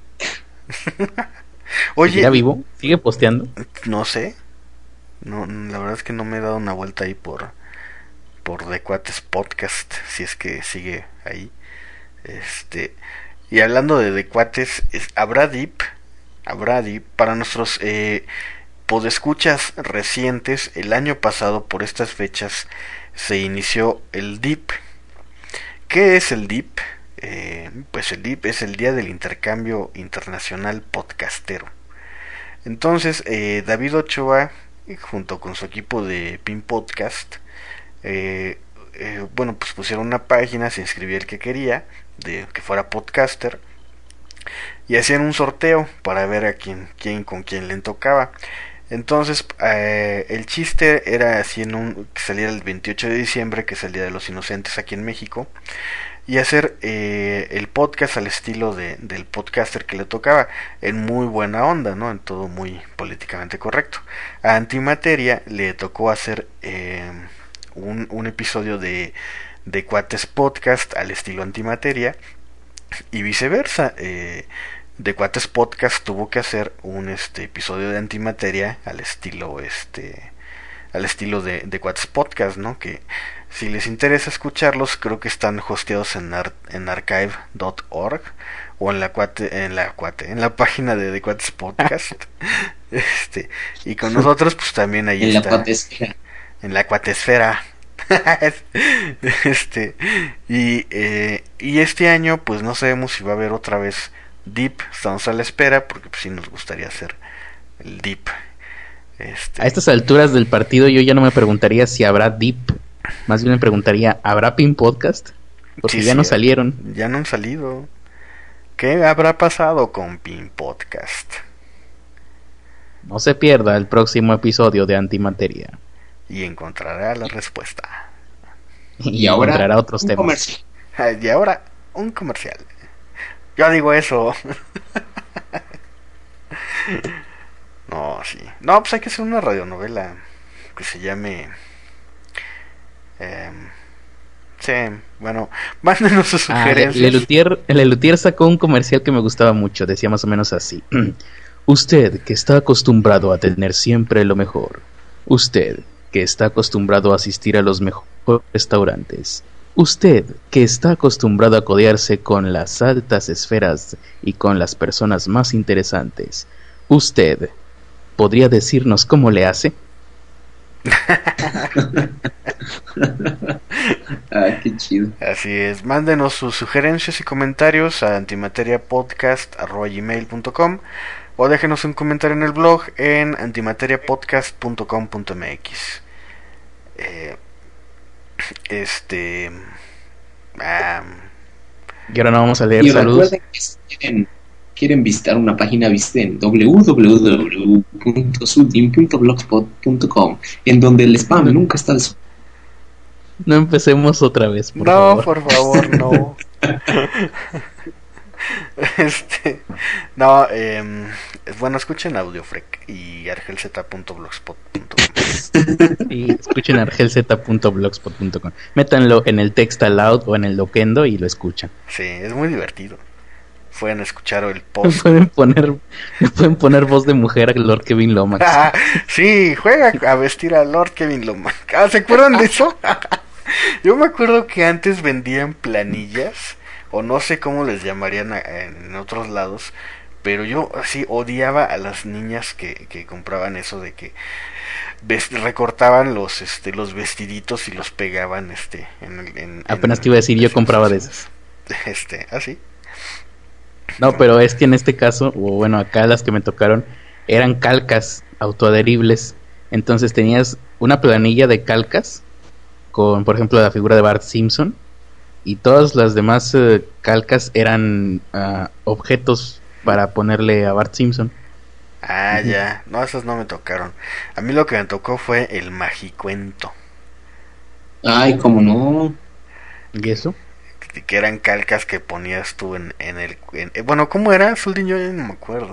Oye, ¿Seguirá vivo? ¿Sigue posteando? no sé. No, la verdad es que no me he dado una vuelta ahí por por The Cuates Podcast, si es que sigue ahí. Este, y hablando de The Cuates, es, habrá Deep, habrá Deep para nuestros eh, podescuchas recientes. El año pasado por estas fechas se inició el Deep. ¿Qué es el Deep? Eh, pues el Deep es el Día del Intercambio Internacional Podcastero. Entonces, eh, David Ochoa, junto con su equipo de Pin Podcast, eh, eh, bueno, pues pusieron una página, se inscribía el que quería, de que fuera podcaster, y hacían un sorteo para ver a quién, quién con quién le tocaba. Entonces, eh, el chiste era así en un, que saliera el veintiocho de diciembre, que es el Día de los Inocentes aquí en México, y hacer eh, el podcast al estilo de, del podcaster que le tocaba, en muy buena onda, ¿no? En todo muy políticamente correcto. A Antimateria le tocó hacer eh, un, un episodio de, de Cuates Podcast al estilo Antimateria, y viceversa. eh, de Cuates Podcast tuvo que hacer un este episodio de Antimateria al estilo este al estilo de, de Cuates Podcast, ¿no? Que si les interesa escucharlos, creo que están hosteados en, ar, en archive punto org o en la cuate, en la cuate, en la página de The Cuates Podcast. este, y con nosotros pues también ahí En está. la cuatesfera. En la cuatesfera. este, y eh, y este año pues no sabemos si va a haber otra vez Deep, estamos a la espera porque pues sí nos gustaría hacer el Deep. Este... A estas alturas del partido yo ya no me preguntaría si habrá Deep. Más bien me preguntaría, ¿habrá Pin Podcast? Porque sí, ya sí, no salieron. Ya no han salido. ¿Qué habrá pasado con Pin Podcast? No se pierda el próximo episodio de Antimateria. Y encontrará la respuesta. Y, Y ahora encontrará otros un temas. comercial. Y ahora un comercial. Yo digo eso. No, sí. No, pues hay que hacer una radionovela que se llame... Eh, sí, bueno, mándenos sus Ah, sugerencias. Lelutier, Lelutier sacó un comercial que me gustaba mucho, decía más o menos así. Usted que está acostumbrado a tener siempre lo mejor. Usted que está acostumbrado a asistir a los mejores restaurantes. Usted que está acostumbrado a codearse con las altas esferas y con las personas más interesantes. Usted, ¿podría decirnos cómo le hace? Ah, qué chido. Así es, mándenos sus sugerencias y comentarios a antimateriapodcast arroba gmail punto com o déjenos un comentario en el blog en antimateriapodcast punto com punto m x. Eh, este... Um, y ahora no vamos a leer y saludos. Recuerden que si quieren, quieren visitar una página, visiten doble u doble u doble u punto sudim punto blogspot punto com, en donde el spam nunca está al... No empecemos otra vez, por no, favor. por favor, no. este, no, eh, bueno, escuchen Audiofrec y argelz punto blogspot punto com. Y escuchen argelz punto blogspot punto com. Métanlo en el text aloud o en el loquendo y lo escuchan. Sí, es muy divertido. Pueden escuchar el post. Pueden poner, pueden poner voz de mujer a Lord Kevin Lomax. Ah, sí, juega a vestir a Lord Kevin Lomax. Ah, ¿se acuerdan de eso? Yo me acuerdo que antes vendían planillas, o no sé cómo les llamarían a, en otros lados, pero yo así odiaba a las niñas que, que compraban eso de que vest, recortaban los este los vestiditos y los pegaban este en, el, en apenas en, te iba a decir, yo compraba de esas. Este, así. ¿Ah, no, pero es que en este caso, o bueno, acá las que me tocaron eran calcas autoadheribles. Entonces tenías una planilla de calcas con, por ejemplo, la figura de Bart Simpson, y todas las demás uh, calcas eran uh, objetos para ponerle a Bart Simpson. Ah, uh-huh. Ya, no, esas no me tocaron. A mí lo que me tocó fue el Magicuento. Ay, cómo no. ¿Y eso? Que, que eran calcas que ponías tú en, en el... En, eh, bueno, ¿cómo era? Soldín, yo ya no me acuerdo.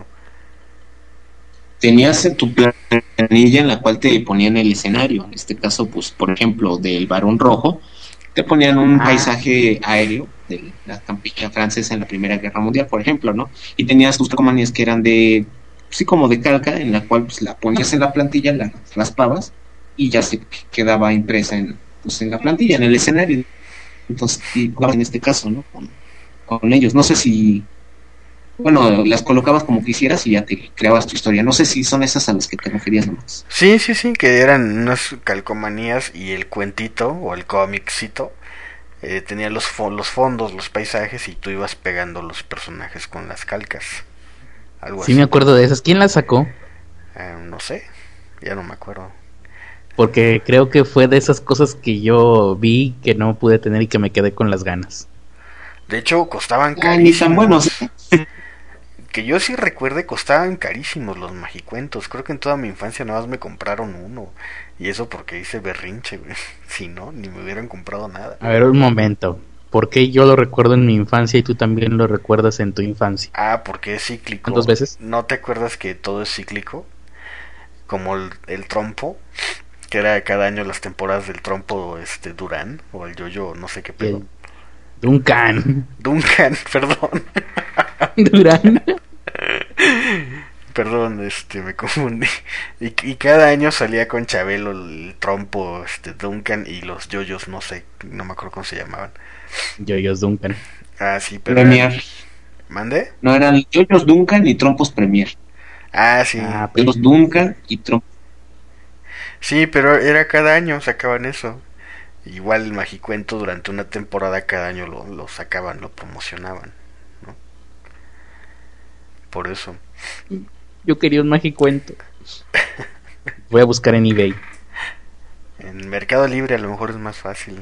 Tenías en tu planilla en la cual te ponían el escenario, en este caso, pues, por ejemplo, del Barón Rojo, te ponían un ah. paisaje aéreo de la campiña francesa en la Primera Guerra Mundial, por ejemplo, ¿no? Y tenías tus calcomanías que eran de, sí, como de calca, en la cual pues la ponías en la plantilla, la raspabas y ya se quedaba impresa en, pues, en la plantilla, en el escenario. Entonces, y, en este caso, ¿no? Con, con ellos, no sé si... Bueno, las colocabas como quisieras y ya te creabas tu historia. No sé si son esas a las que te referías nomás. Sí, sí, sí, que eran unas calcomanías y el cuentito o el cómiccito eh, tenía los, fo- los fondos, los paisajes y tú ibas pegando los personajes con las calcas. Algo sí, así. Me acuerdo de esas. ¿Quién las sacó? Eh, no sé, ya no me acuerdo. Porque creo que fue de esas cosas que yo vi que no pude tener y que me quedé con las ganas. De hecho, costaban carísimos. Ni tan buenos. Que yo sí recuerde, costaban carísimos los Magicuentos. Creo que en toda mi infancia nada más me compraron uno. Y eso porque hice berrinche, güey. Si no, ni me hubieran comprado nada. A ver, un momento. ¿Por qué yo lo recuerdo en mi infancia y tú también lo recuerdas en tu infancia? Ah, porque es cíclico. ¿Cuántas veces? ¿No te acuerdas que todo es cíclico? Como el, el trompo, que era cada año las temporadas del trompo este Durán, o el yo-yo, no sé qué pedo. Duncan. Duncan, perdón. Durán. Perdón, este, me confundí. Y, y cada año salía con Chabelo el trompo, este, Duncan y los yoyos, no sé, no me acuerdo cómo se llamaban. Yoyos Duncan. Ah, sí, pero... Premier. Eran... ¿Mande? No, eran yoyos Duncan y trompos Premier. Ah, sí. Ah, pero los Duncan y trompos. Sí, pero era cada año, sacaban eso. Igual el Magicuento durante una temporada cada año lo, lo sacaban, lo promocionaban, ¿no? Por eso. Yo quería un Magicuento. Voy a buscar en eBay. En Mercado Libre a lo mejor es más fácil.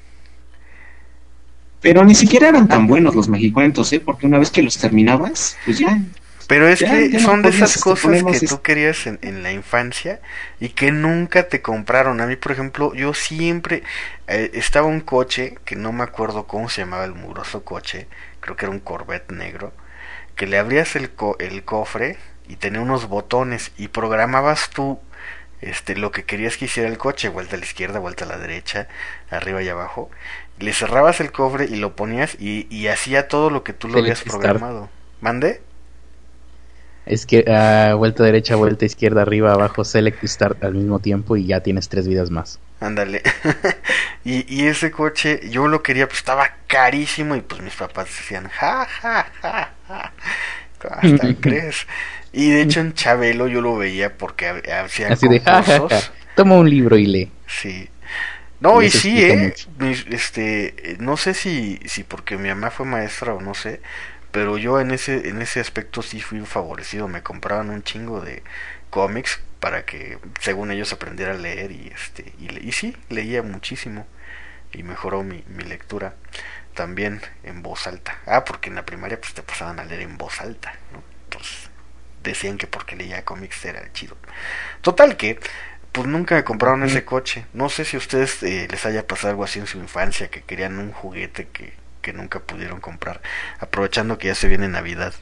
Pero ni siquiera eran tan buenos los Magicuentos, ¿eh? Porque una vez que los terminabas, pues ya... Pero es ya, que ya son no de esas cosas que es... tú querías en, en la infancia y que nunca te compraron. A mí, por ejemplo, yo siempre... Eh, estaba un coche, que no me acuerdo cómo se llamaba el mugroso coche, creo que era un Corvette negro, que le abrías el, co- el cofre y tenía unos botones y programabas tú este lo que querías que hiciera el coche, vuelta a la izquierda, vuelta a la derecha, arriba y abajo. Le cerrabas el cofre y lo ponías y, y hacía todo lo que tú lo habías programado. ¿Mande? Es que uh, vuelta derecha, vuelta izquierda, arriba, abajo, select y start al mismo tiempo y ya tienes tres vidas más. Ándale. y, y ese coche yo lo quería, pues estaba carísimo y pues mis papás decían, ja, ja, ja, ja. ¿Hasta crees? Y de hecho en Chabelo yo lo veía porque hacía así de, ja, ja, ja. Toma un libro y lee. Sí. No, y, y sí, eh, mucho. este, no sé si, si porque mi mamá fue maestra o no sé, pero yo en ese, en ese aspecto sí fui favorecido, me compraban un chingo de cómics para que, según ellos, aprendiera a leer y este, y, le, y sí, leía muchísimo y mejoró mi, mi lectura también en voz alta. Ah, porque en la primaria pues te pasaban a leer en voz alta, ¿no? Entonces decían que porque leía cómics era chido. Total que pues nunca me compraron ese coche. No sé si a ustedes eh, les haya pasado algo así en su infancia, que querían un juguete que, que nunca pudieron comprar, aprovechando que ya se viene Navidad.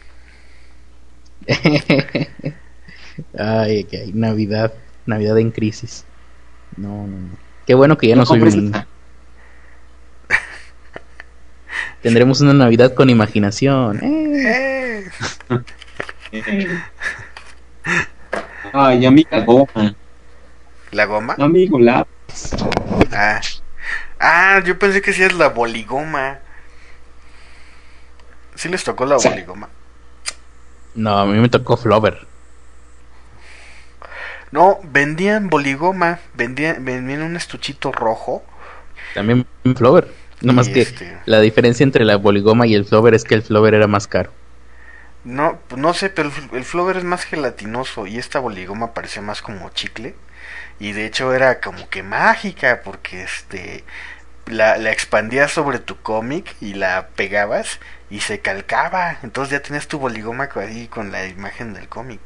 Ay, que hay Navidad, Navidad en crisis. No, no, no. Qué bueno que ya no, no soy un niño. Tendremos una Navidad con imaginación. ¡Eh! ¡Eh! Ay, amiga goma. ¿La goma? Amigo, la... Ah. Ah, yo pensé que sí es la boligoma. ¿Sí les tocó la sí. boligoma? No, a mí me tocó Flover. No, vendían boligoma, vendían, vendían un estuchito rojo. También Flover. No más que este... la diferencia entre la boligoma y el Flover es que el Flover era más caro. No, no sé, pero el, el Flover es más gelatinoso y esta boligoma parecía más como chicle. Y de hecho era como que mágica porque este la, la expandías sobre tu cómic y la pegabas y se calcaba. Entonces ya tenías tu boligoma ahí con la imagen del cómic.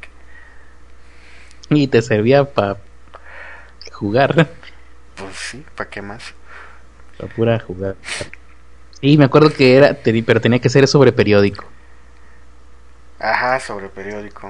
Y te servía para jugar. Pues sí, ¿para qué más? Para pura jugar. Y me acuerdo que era, pero tenía que ser sobre periódico. Ajá, sobre periódico.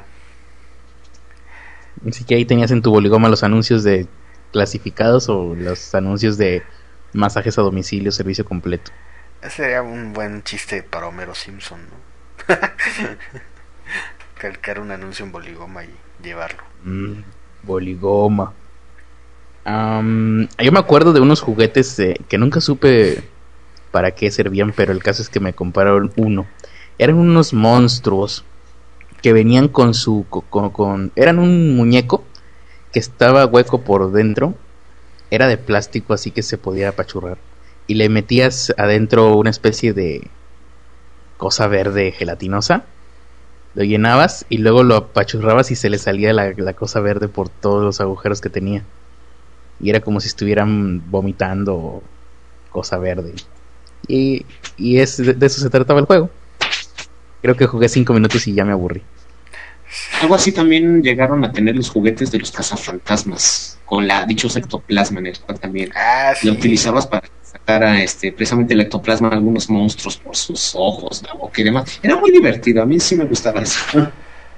Así que ahí tenías en tu boligoma los anuncios de clasificados o los anuncios de masajes a domicilio, servicio completo. Ese sería un buen chiste para Homero Simpson, ¿no? Calcar un anuncio en boligoma y llevarlo. Mm, boligoma. Um, yo me acuerdo de unos juguetes de, que nunca supe para qué servían, pero el caso es que me compraron uno. Eran unos monstruos que venían con su con, con eran un muñeco que estaba hueco por dentro, era de plástico así que se podía apachurrar y le metías adentro una especie de cosa verde gelatinosa, lo llenabas y luego lo apachurrabas y se le salía la, la cosa verde por todos los agujeros que tenía y era como si estuvieran vomitando cosa verde y, y es de, de eso se trataba el juego. Creo que jugué cinco minutos y ya me aburrí. Algo así también llegaron a tener los juguetes de los cazafantasmas, con la dichosa ectoplasma en el cual también ah, sí. lo utilizabas para sacar a este, precisamente el ectoplasma a algunos monstruos por sus ojos, la boca y demás. Era muy divertido, a mí sí me gustaba eso.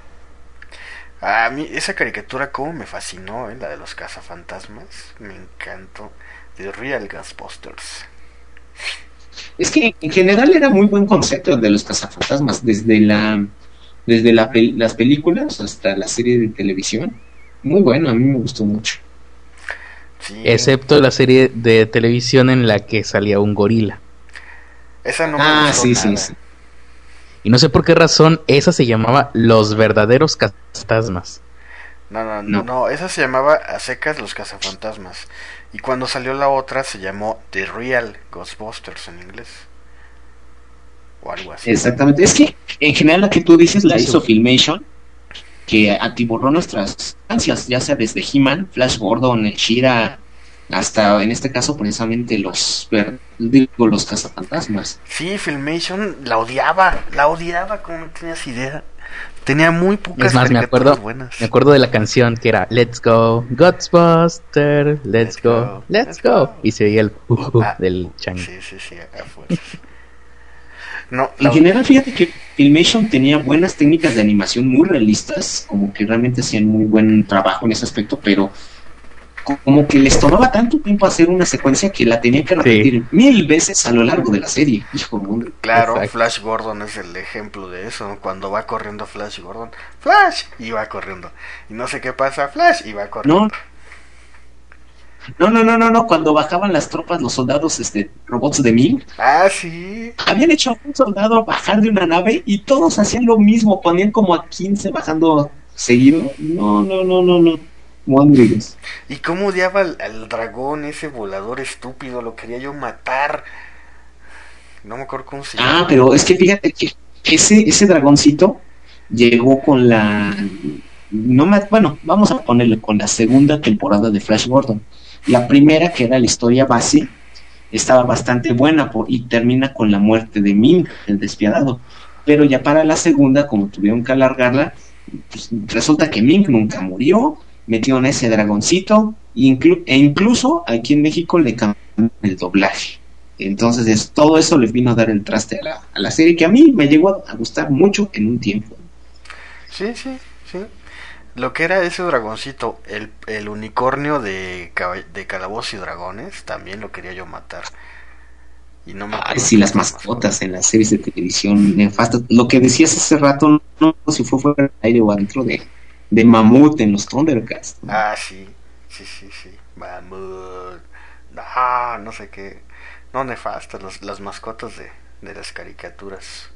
A mí esa caricatura como me fascinó, ¿eh? La de los cazafantasmas, me encantó. The Real Ghostbusters. Es que en general era muy buen concepto el de los cazafantasmas, desde la desde la pel- las películas hasta la serie de televisión. Muy bueno, a mí me gustó mucho. Sí. Excepto la serie de televisión en la que salía un gorila. Esa no me ah, gustó sí, nada. sí, sí. Y no sé por qué razón esa se llamaba Los Verdaderos Cazafantasmas. No, no, no, no, esa se llamaba a secas Los Cazafantasmas. Y cuando salió la otra se llamó The Real Ghostbusters en inglés. O algo así. Exactamente. Es que en general la que tú dices la hizo Filmation, que atiborró nuestras ansias, ya sea desde He-Man, Flash Gordon, She-Ra, hasta en este caso precisamente los digo, los cazafantasmas. Sí, Filmation la odiaba, la odiaba como no tenías idea. Tenía muy pocas es más, me acuerdo, buenas. Me acuerdo de la canción que era Let's Go, Ghostbusters, Let's, let's go, go, Let's, let's go. go. Y se veía el uh, uh, ah, del chango. Sí, sí, sí, a fuerzas. No, en general, fíjate que Filmation tenía buenas técnicas de animación muy realistas, como que realmente hacían muy buen trabajo en ese aspecto, pero como que les tomaba tanto tiempo hacer una secuencia que la tenían que repetir sí. mil veces a lo largo de la serie. Hijo, claro, exacto. Flash Gordon es el ejemplo de eso. Cuando va corriendo Flash Gordon, Flash, y va corriendo. Y no sé qué pasa, Flash, y va corriendo. No, no, no, no, no. Cuando bajaban las tropas, los soldados, este, robots de Ming. Ah, sí. Habían hecho a un soldado bajar de una nave y todos hacían lo mismo. Ponían como a quince bajando seguido. No, no, no, no, no. Rodríguez. ¿Y cómo odiaba al, al dragón, ese volador estúpido? Lo quería yo matar. No me acuerdo cómo se llama. Ah, pero es que fíjate que ese, ese dragoncito llegó con la... no me, Bueno, vamos a ponerle con la segunda temporada de Flash Gordon. La primera, que era la historia base, estaba bastante buena por, y termina con la muerte de Ming, el despiadado. Pero ya para la segunda, como tuvieron que alargarla, pues resulta que Ming nunca murió. Metieron ese dragoncito inclu- e incluso aquí en México le cambiaron el doblaje. Entonces es, todo eso les vino a dar el traste a la, a la serie, que a mí me llegó a, a gustar mucho en un tiempo. Sí, sí, sí. Lo que era ese dragoncito, el, el unicornio de, de Calabozos y Dragones, también lo quería yo matar. Y no me Ay, sí, las mascotas en las series de televisión nefastas. Lo que decías hace rato, no sé si fue fuera del aire o adentro de... de Mamut en los Thundercats. Ah, sí, sí, sí, sí. Mamut. Ah, no sé qué. No, nefastas, los, las mascotas de, de las caricaturas.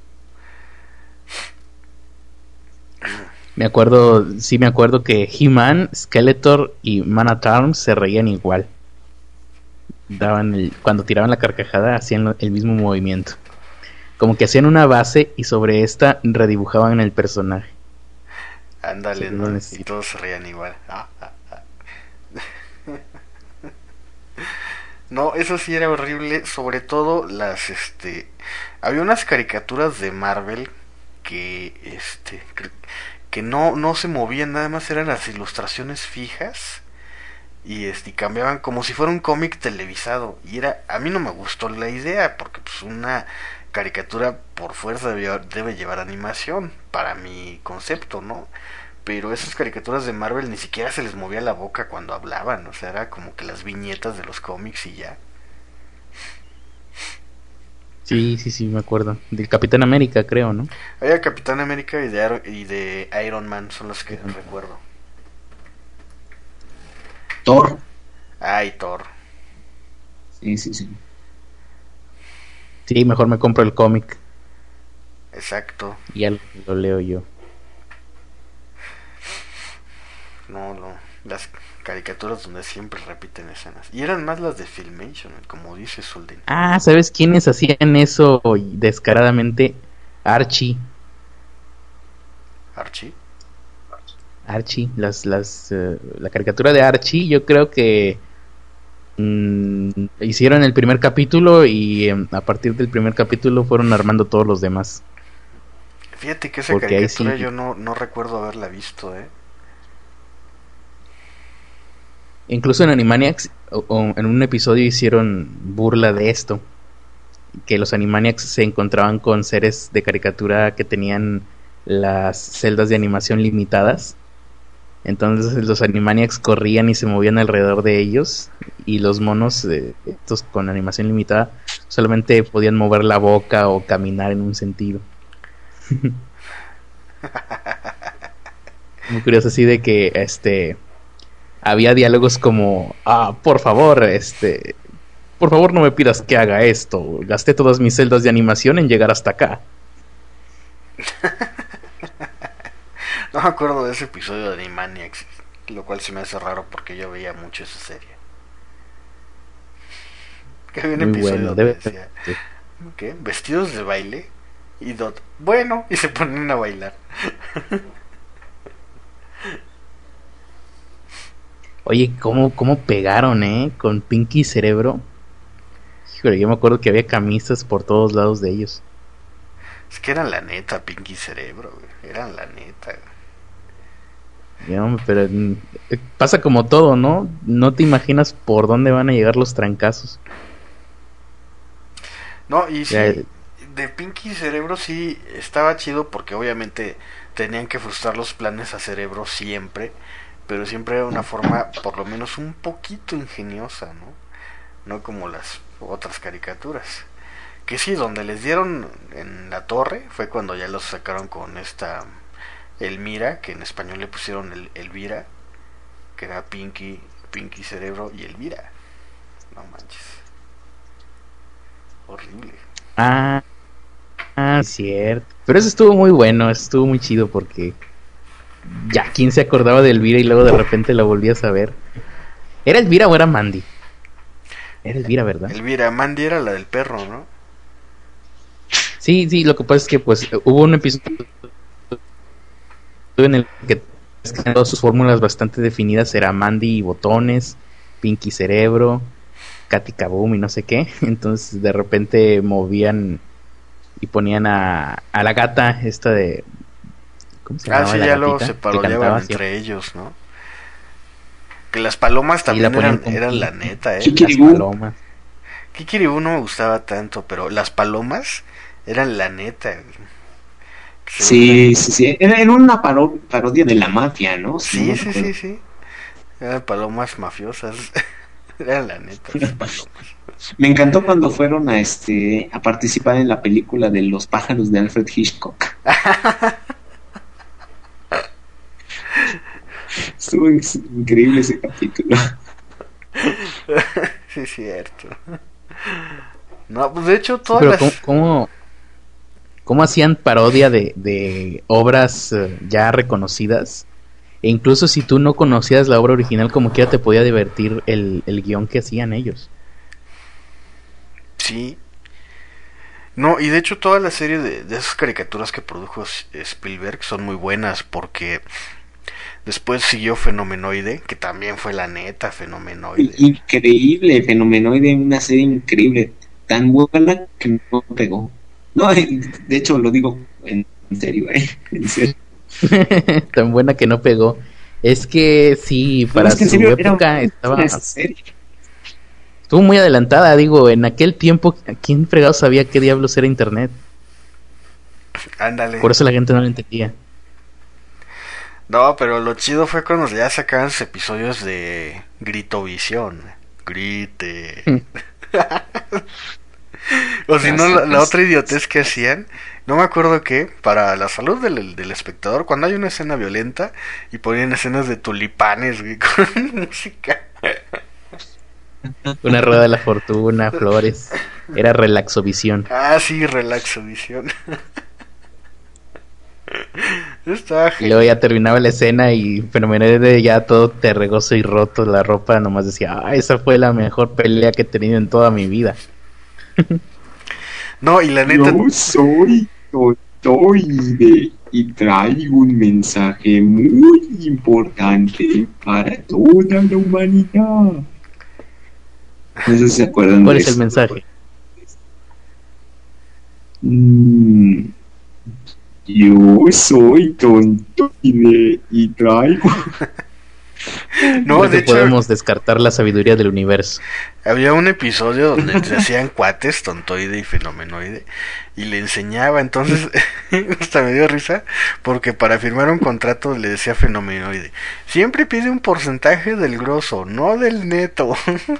Me acuerdo, sí me acuerdo que He-Man, Skeletor y Man at Arms se reían igual. Daban el, cuando tiraban la carcajada hacían el mismo movimiento. Como que hacían una base y sobre esta redibujaban el personaje. Ándale, sí, ¿no? No y todos se reían igual. Ah, ah, ah. No, eso sí era horrible. Sobre todo las, este... había unas caricaturas de Marvel que, este... que no, no se movían, nada más eran las ilustraciones fijas. Y, este, y cambiaban como si fuera un cómic televisado. Y era... a mí no me gustó la idea, porque pues una caricatura por fuerza debe, debe llevar animación, para mi concepto, ¿no? Pero esas caricaturas de Marvel ni siquiera se les movía la boca cuando hablaban, o sea, era como que las viñetas de los cómics y ya. Sí, sí, sí, me acuerdo. Del Capitán América, creo, ¿no? Había Capitán América y de, y de Iron Man, son los que uh-huh. recuerdo. Thor. Ay, Thor. Sí, sí, sí. Sí, mejor me compro el cómic. Exacto. Y ya lo, lo leo yo. No, no, las caricaturas donde siempre repiten escenas. Y eran más las de Filmation, como dice Soldin. Ah, ¿sabes quiénes hacían eso descaradamente? Archie. ¿Archie? Archie, las, las, uh, la caricatura de Archie, yo creo que mmm, hicieron el primer capítulo y um, a partir del primer capítulo fueron armando todos los demás. Fíjate que esa Porque caricatura sí... yo no, no recuerdo haberla visto, ¿eh? Incluso en Animaniacs o, o en un episodio hicieron burla de esto, que los Animaniacs se encontraban con seres de caricatura que tenían las celdas de animación limitadas. Entonces los Animaniacs corrían y se movían alrededor de ellos, y los monos eh, estos con animación limitada solamente podían mover la boca o caminar en un sentido. Muy curioso, así de que este había diálogos como, ah, por favor, este, por favor no me pidas que haga esto. Gasté todas mis celdas de animación en llegar hasta acá. No me acuerdo de ese episodio de Animaniacs, lo cual se me hace raro porque yo veía mucho esa serie. Que había un Muy episodio bueno, donde debe... decía, ¿qué? ¿Vestidos de baile? Y Dot, bueno, y se ponen a bailar. Oye, ¿cómo, cómo pegaron, eh? Con Pinky Cerebro. Híjole, yo me acuerdo que había camisas por todos lados de ellos. Es que eran la neta, Pinky Cerebro, güey. Eran la neta. Ya, pero eh, pasa como todo, ¿no? No te imaginas por dónde van a llegar los trancazos. No, y sí, ya, de Pinky Cerebro sí estaba chido porque obviamente tenían que frustrar los planes a Cerebro siempre, pero siempre era una forma por lo menos un poquito ingeniosa, ¿no? No como las otras caricaturas. Que sí, donde les dieron en la torre fue cuando ya los sacaron con esta Elmira, que en español le pusieron el, Elvira, que era Pinky, Pinky Cerebro y Elvira. No manches. Horrible. Ah, ah, cierto. Pero eso estuvo muy bueno, estuvo muy chido porque ya, ¿quién se acordaba de Elvira y luego de repente la volvías a ver? ¿Era Elvira o era Mandy? Era Elvira, ¿verdad? Elvira, Mandy era la del perro, ¿no? Sí, sí, lo que pasa es que pues hubo un episodio en el que todas sus fórmulas bastante definidas era Mandy y Botones, Pinky Cerebro, Katy Kaboom y no sé qué. Entonces de repente movían y ponían a, a la gata esta de... ¿Cómo se llama? Ah, sí, la ya luego gatita se que parodiaban cantaba entre siempre. ellos, ¿no? Que las palomas también la ponían eran, como- eran la neta, ¿eh? Sí, Las Kikiribú. palomas. Kikiribú no me gustaba tanto, pero las palomas eran la neta. Que Sí, sí, sí. Era, era una paro- parodia de la mafia, ¿no? Si no Sí, me sí, recuerdo. sí, sí. Eran palomas mafiosas. Eran la neta, las palomas. Me encantó cuando fueron a este a participar en la película de Los pájaros de Alfred Hitchcock. Estuvo ex- increíble ese capítulo. Sí, es cierto. No, pues de hecho todas Pero las... ¿cómo, cómo, cómo hacían parodia de, de obras eh, ya reconocidas? E incluso si tú no conocías la obra original, como quiera te podía divertir el, el guión que hacían ellos. Sí. No, y de hecho toda la serie de, de esas caricaturas que produjo S- Spielberg son muy buenas porque después siguió Fenomenoide, que también fue la neta Fenomenoide. Increíble, Fenomenoide, una serie increíble, tan buena que no pegó. No, eh, de hecho lo digo en serio, eh, en serio. Tan buena que no pegó. Es que sí, No, para es que en su serio era época muy estaba buena esa serie. estuvo muy adelantada, digo, en aquel tiempo, ¿quién fregado sabía qué diablos era internet? Ándale. Por eso la gente no lo entendía. No, pero lo chido fue cuando ya sacaban sus episodios de Gritovisión. Grite. O si no, la, la otra idiotez que hacían, no me acuerdo qué, para la salud del, del espectador, cuando hay una escena violenta y ponían escenas de tulipanes, güey, con música. Una rueda de la fortuna, flores. Era Relaxovisión. Ah, sí, Relaxovisión. Estaba Y luego genial. ya terminaba la escena y Fenomenoide ya todo terregoso y roto, la ropa nomás decía, ah, esa fue la mejor pelea que he tenido en toda mi vida. No, y la neta, Yo soy Totoide y traigo un mensaje muy importante para toda la humanidad. No sé si se acuerdan ¿Cuál de es el eso. mensaje? Mm, yo soy Tontoide y traigo. no, Creo de que hecho, podemos descartar la sabiduría del universo. había un episodio donde se hacían cuates, Tontoide y Fenomenoide, y le enseñaba, entonces, hasta me dio risa, porque para firmar un contrato le decía Fenomenoide, siempre pide un porcentaje del grosso, no del neto.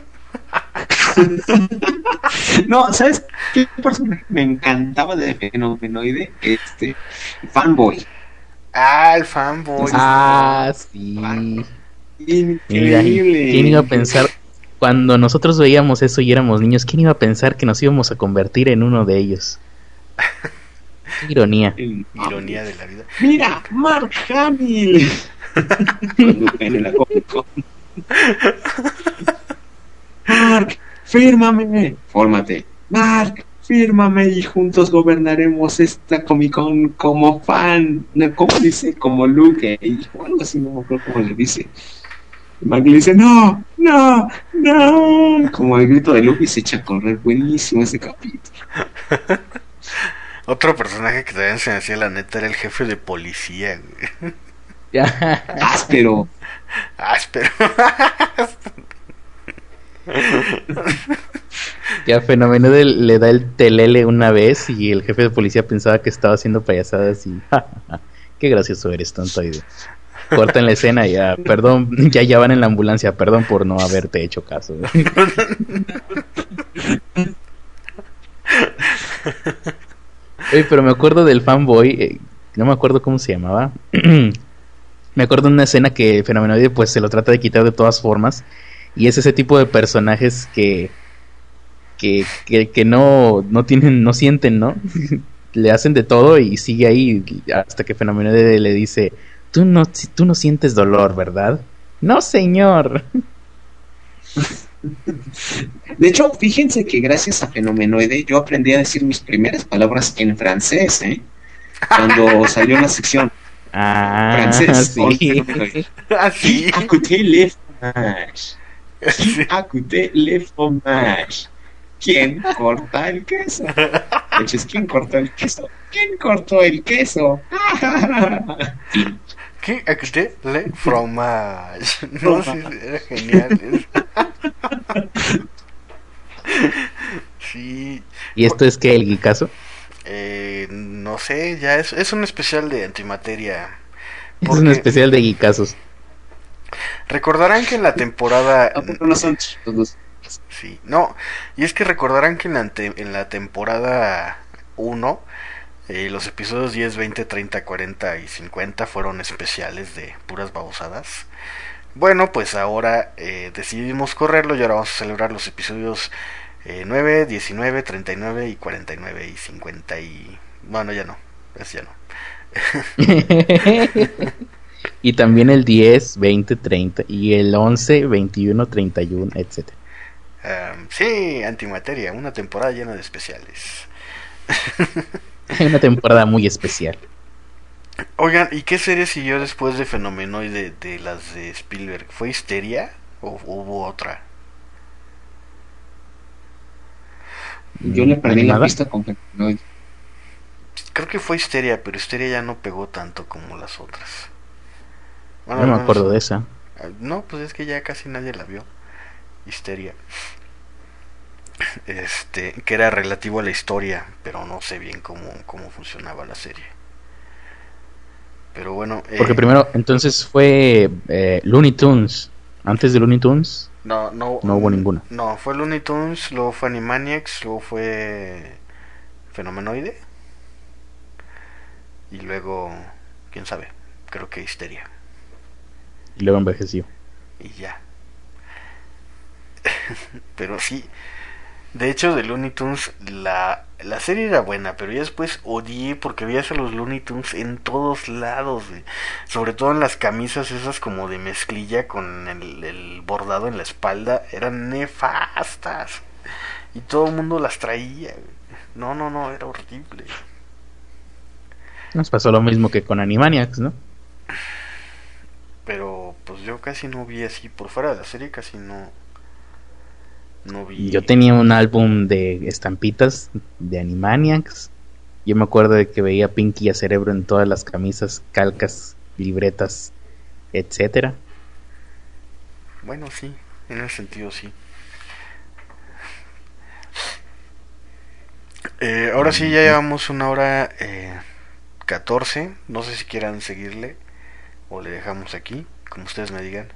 No, ¿sabes qué personaje me encantaba de Fenomenoide? Este, Fanboy. Ah, el fanboy. Ah, sí. Mira, Increíble. ¿quién iba a pensar? Cuando nosotros veíamos eso y éramos niños, ¿quién iba a pensar que nos íbamos a convertir en uno de ellos? Qué ironía. El- Ironía de la vida. Mira, Mark Hamill. Cuando ven en la Comic Con. Mark, fírmame. Fórmate. Mark, fírmame y juntos gobernaremos esta Comic Con como fan. No, ¿cómo dice? Como Luke. eh, o algo así, no me acuerdo cómo le dice. Y Mark le dice, no, no, no. Como el grito de Luke y se echa a correr. Buenísimo ese capítulo. Otro personaje que también se me hacía la neta era el jefe de policía, güey. Áspero. Ah, espero. Que a Fenomenoide le da el telele una vez y el jefe de policía pensaba que estaba haciendo payasadas y... ja, ja, ja, qué gracioso eres, tontoide. Cortan la escena y ya, perdón, ya ya van en la ambulancia, perdón por no haberte hecho caso. Oye, pero me acuerdo del fanboy, eh, no me acuerdo cómo se llamaba. Me acuerdo de una escena que Fenomenoide pues se lo trata de quitar de todas formas y es ese tipo de personajes que que, que, que no, no tienen, no sienten, ¿no? Le hacen de todo y sigue ahí hasta que Fenomenoide le dice, tú no, tú no sientes dolor, ¿verdad? No, señor. De hecho, fíjense que gracias a Fenomenoide yo aprendí a decir mis primeras palabras en francés, ¿eh? Cuando salió la sección Ah, francés con sí. Fenomenoide. Ah, Qui sí. a coûté le fromage? Qui Sí. a coûté le fromage? ¿Quién corta el queso? Entonces, ¿quién cortó el queso? ¿Quién cortó el queso? Fin. ¿Qué? Acté le fromage. No, sí, era genial. Sí. ¿Y esto es que el Geekazo? Eh, no sé, ya es, es un especial de antimateria. Es un Porque especial de Geekazos. recordarán que en la temporada... ¿A poco no son chidos? Sí, no, y es que recordarán que en la, ante- en la temporada uno eh, los episodios diez, veinte, treinta, cuarenta y cincuenta fueron especiales de puras babosadas. Bueno, pues ahora eh, decidimos correrlo y ahora vamos a celebrar los episodios eh, nueve, diecinueve, treinta y nueve y cuarenta y nueve y cincuenta y... Bueno, ya no, es ya no. Y también el diez, veinte, treinta y el once, veintiuno, treinta y uno, etcétera. Um, sí, Antimateria, una temporada llena de especiales. Hay una temporada muy especial. Oigan, ¿y qué serie siguió después de Fenomenoide de, de las de Spielberg? ¿Fue Histeria o hubo otra? Yo le perdí la ¿Animada? pista con Fenomenoide. Creo que fue Histeria, pero Histeria ya no pegó tanto como las otras. Bueno, No al me menos... acuerdo de esa. No, pues es que ya casi nadie la vio. Histeria. Este, que era relativo a la historia, pero no sé bien cómo, cómo funcionaba la serie. Pero bueno, Porque eh, primero, entonces fue eh, Looney Tunes. Antes de Looney Tunes no, no, no hubo ninguna. no, fue Looney Tunes, luego fue Animaniacs, luego fue Fenomenoide y luego, quién sabe, creo que Histeria Y luego envejeció. y ya. Pero sí, de hecho de Looney Tunes la, la serie era buena, pero ya después odié porque veías a los Looney Tunes en todos lados, güey. Sobre todo en las camisas esas como de mezclilla con el, el bordado en la espalda, eran nefastas y todo el mundo las traía, güey. No, no, no, era horrible. Nos pasó lo mismo que con Animaniacs, ¿no? Pero pues yo casi no vi así, por fuera de la serie casi no, no vi. Yo tenía un álbum de estampitas de Animaniacs. Yo me acuerdo de que veía Pinky y a Cerebro en todas las camisas, calcas, libretas, etcétera. Bueno, sí, en ese sentido sí. Eh, ahora sí, ya llevamos una hora eh, catorce. No sé si quieran seguirle o le dejamos aquí, como ustedes me digan.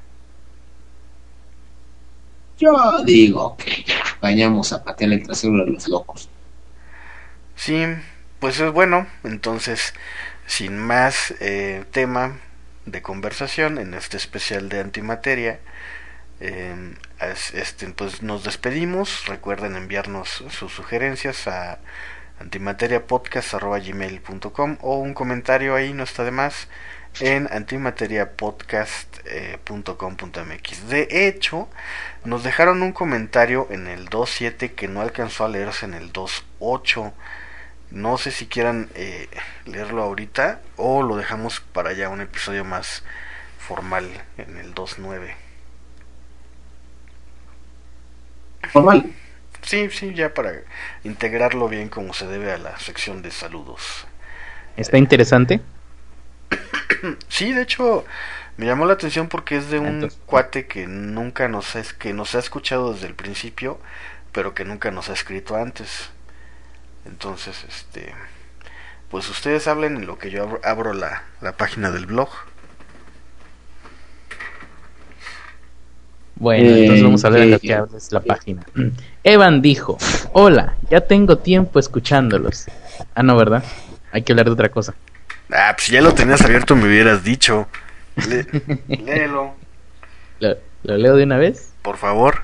Yo digo que ya vayamos a patear el trasero de los locos. Sí, pues es bueno. Entonces, sin más eh, tema de conversación en este especial de Antimateria, eh, este, pues nos despedimos. Recuerden enviarnos sus sugerencias a antimateriapodcast arroba gmail punto com o un comentario ahí, no está de más, en antimateriapodcast punto com punto m x. De hecho, nos dejaron un comentario en el dos siete que no alcanzó a leerse en el dos ocho. No sé si quieran eh, leerlo ahorita o lo dejamos para ya un episodio más formal en el dos nueve. Formal. Sí, sí, ya para integrarlo bien como se debe a la sección de saludos. Está interesante. Sí, de hecho me llamó la atención porque es de un Entonces, cuate que nunca nos ha, que nos ha escuchado desde el principio, pero que nunca nos ha escrito antes. Entonces, este, pues ustedes hablen en lo que yo abro, abro la, la página del blog. Bueno, Eh, entonces vamos a ver ¿qué- en lo que qué- hables la página. Evan dijo, hola, ya tengo tiempo escuchándolos. Ah, no, ¿verdad? Hay que hablar de otra cosa. Ah, pues si ya lo tenías abierto me hubieras dicho. Le, léelo, ¿Lo, lo leo de una vez? por favor.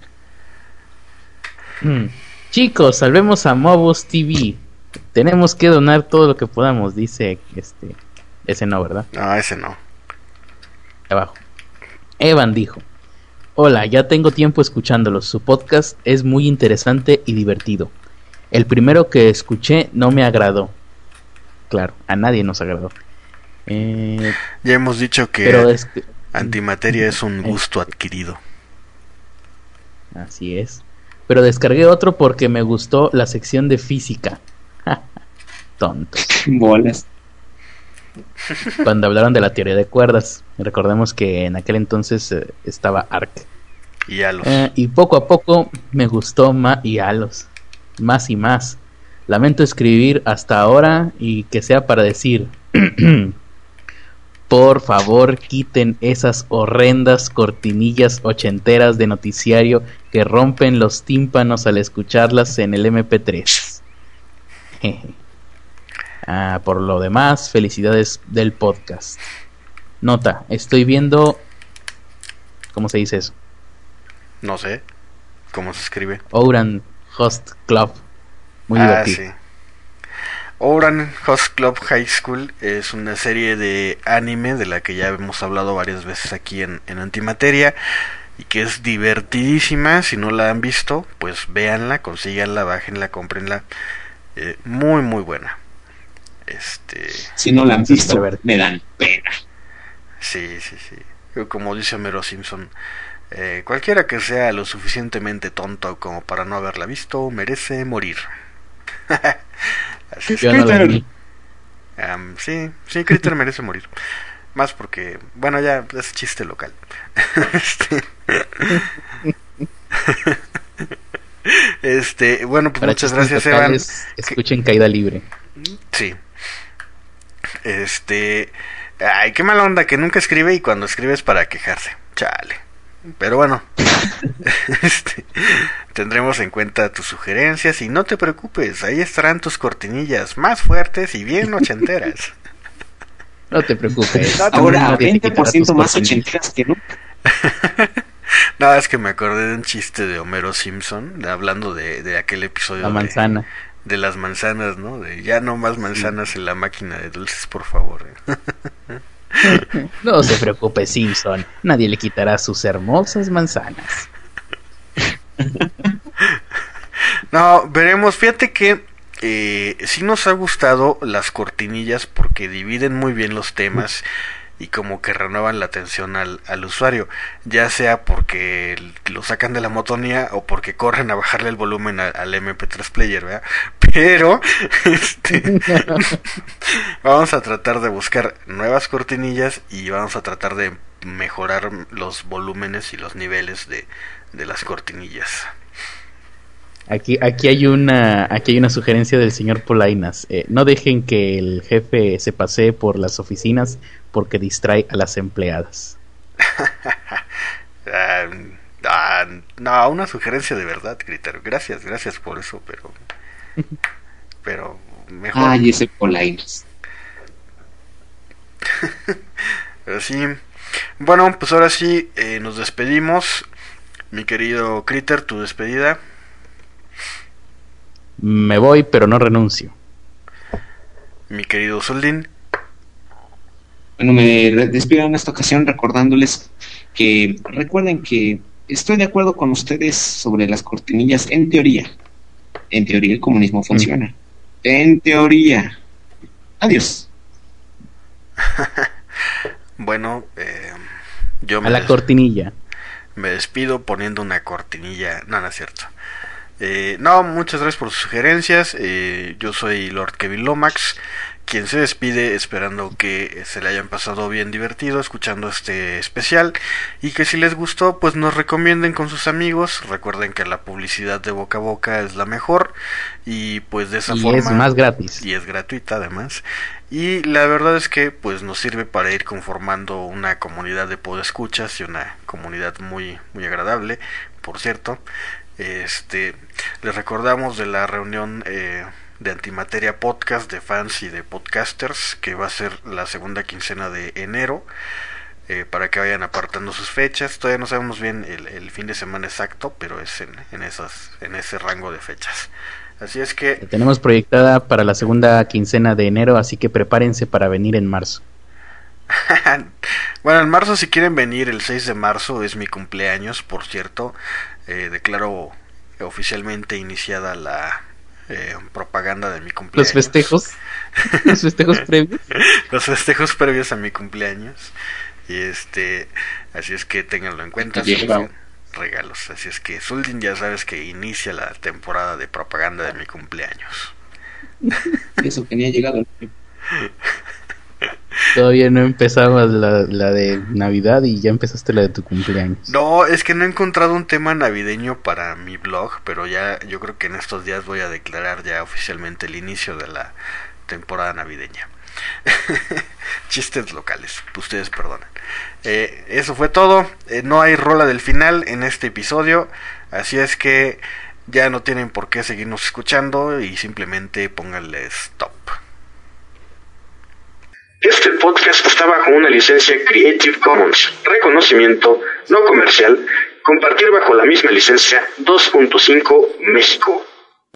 Mm. Chicos, salvemos a Mobus T V. Tenemos que donar todo lo que podamos, dice este. Ese no, ¿verdad? No, ese no. Abajo. Evan dijo, hola, ya tengo tiempo escuchándolos. Su podcast es muy interesante y divertido. El primero que escuché no me agradó. Claro, a nadie nos agradó. Eh, Ya hemos dicho que pero es que... Antimateria es un Eh. gusto adquirido. Así es. Pero descargué otro porque me gustó la sección de física. Tonto. Bolas. Cuando hablaron de la teoría de cuerdas. Recordemos que en aquel entonces eh, estaba Arc. Y a los... Eh, y poco a poco me gustó más y Alos. Más y más. Lamento escribir hasta ahora y que sea para decir... Por favor, quiten esas horrendas cortinillas ochenteras de noticiario que rompen los tímpanos al escucharlas en el eme pe tres. Jeje. Ah, por lo demás, felicidades del podcast. Nota, estoy viendo... ¿Cómo se dice eso? No sé cómo se escribe. Ouran Host Club. Muy ah, divertido. sí. Ouran Host Club High School es una serie de anime de la que ya hemos hablado varias veces aquí en, en Antimateria y que es divertidísima. Si no la han visto, pues véanla, consíganla, bájenla, cómprenla. Eh, muy muy buena. Este, Si no la han visto, Pervertido. me dan pena. sí, sí, sí. Como dice Homero Simpson, eh, cualquiera que sea lo suficientemente tonto como para no haberla visto merece morir. Así es. Yo no la vi. Um, sí, sí, Critter merece morir. Más porque, bueno, ya es chiste local. este, este, bueno, pues Para muchas chistes gracias, Evan. locales, escuchen Caída Libre. Sí. Este, ay, qué mala onda que nunca escribe y cuando escribe es para quejarse. Chale. Pero bueno, este, tendremos en cuenta tus sugerencias y no te preocupes, ahí estarán tus cortinillas más fuertes y bien ochenteras. No te preocupes. No te Ahora, Nadie te veinte por quitará ciento tus más cortinillas. ochenteras que nunca. No, es que me acordé de un chiste de Homero Simpson, de- hablando de, de aquel episodio La de- manzana. De, las manzanas, ¿no? De ya no más manzanas en la máquina de dulces, por favor. No se preocupe, Simpson. Nadie le quitará sus hermosas manzanas. No, veremos, fíjate que eh, sí nos ha gustado las cortinillas porque dividen muy bien los temas y como que renuevan la atención al, al usuario, ya sea porque lo sacan de la monotonía o porque corren a bajarle el volumen a, al eme pe tres player, ¿verdad? Pero este, vamos a tratar de buscar nuevas cortinillas y vamos a tratar de mejorar los volúmenes y los niveles de, de las cortinillas. Aquí, aquí hay una, aquí hay una sugerencia del señor Polainas. Eh, no dejen que el jefe se pasee por las oficinas porque distrae a las empleadas. ah, ah, no, una sugerencia de verdad, Critter. Gracias, gracias por eso, pero, pero mejor. Ay, ese Polainas. Pero sí. Bueno, pues ahora sí eh, nos despedimos, mi querido Critter, tu despedida. Me voy, pero no renuncio. Mi querido Soldín. Bueno, me re- despido en esta ocasión recordándoles que recuerden que estoy de acuerdo con ustedes sobre las cortinillas en teoría. En teoría el comunismo funciona. En teoría. Adiós. Bueno, eh, yo A me, la des- cortinilla. me despido poniendo una cortinilla. No, no es cierto. Eh, no, muchas gracias por sus sugerencias. Eh, yo soy Lord Kevin Lomax, quien se despide, esperando que se le hayan pasado bien divertido escuchando este especial y que si les gustó pues nos recomienden con sus amigos. Recuerden que la publicidad de boca a boca es la mejor y pues de esa y forma es más gratis y es gratuita además, y la verdad es que pues nos sirve para ir conformando una comunidad de podescuchas y una comunidad muy muy agradable. Por cierto, este les recordamos de la reunión eh, de Antimateria Podcast de fans y de podcasters, que va a ser la segunda quincena de enero, eh, para que vayan apartando sus fechas. Todavía no sabemos bien el, el fin de semana exacto, pero es en, en esas en ese rango de fechas. Así es que la tenemos proyectada para la segunda quincena de enero, así que prepárense para venir en marzo. Bueno, en marzo, si quieren venir, el seis de marzo es mi cumpleaños, por cierto. eh, declaro oficialmente iniciada la Eh, propaganda de mi cumpleaños. Los festejos. Los festejos previos. Los festejos previos a mi cumpleaños. Y este, así es que ténganlo en cuenta. Regalos. Así es que, Zuldin, ya sabes que inicia la temporada de propaganda de mi cumpleaños. Eso que ni ha llegado. Todavía no empezaba la, la de Navidad y ya empezaste la de tu cumpleaños. No, es que no he encontrado un tema navideño para mi blog, pero ya yo creo que en estos días voy a declarar ya oficialmente el inicio de la temporada navideña. Chistes locales, ustedes perdonen. Eh, eso fue todo. Eh, no hay rola del final en este episodio, así es que ya no tienen por qué seguirnos escuchando y simplemente pónganle stop. Este podcast está bajo una licencia Creative Commons, reconocimiento no comercial, compartir bajo la misma licencia dos punto cinco México.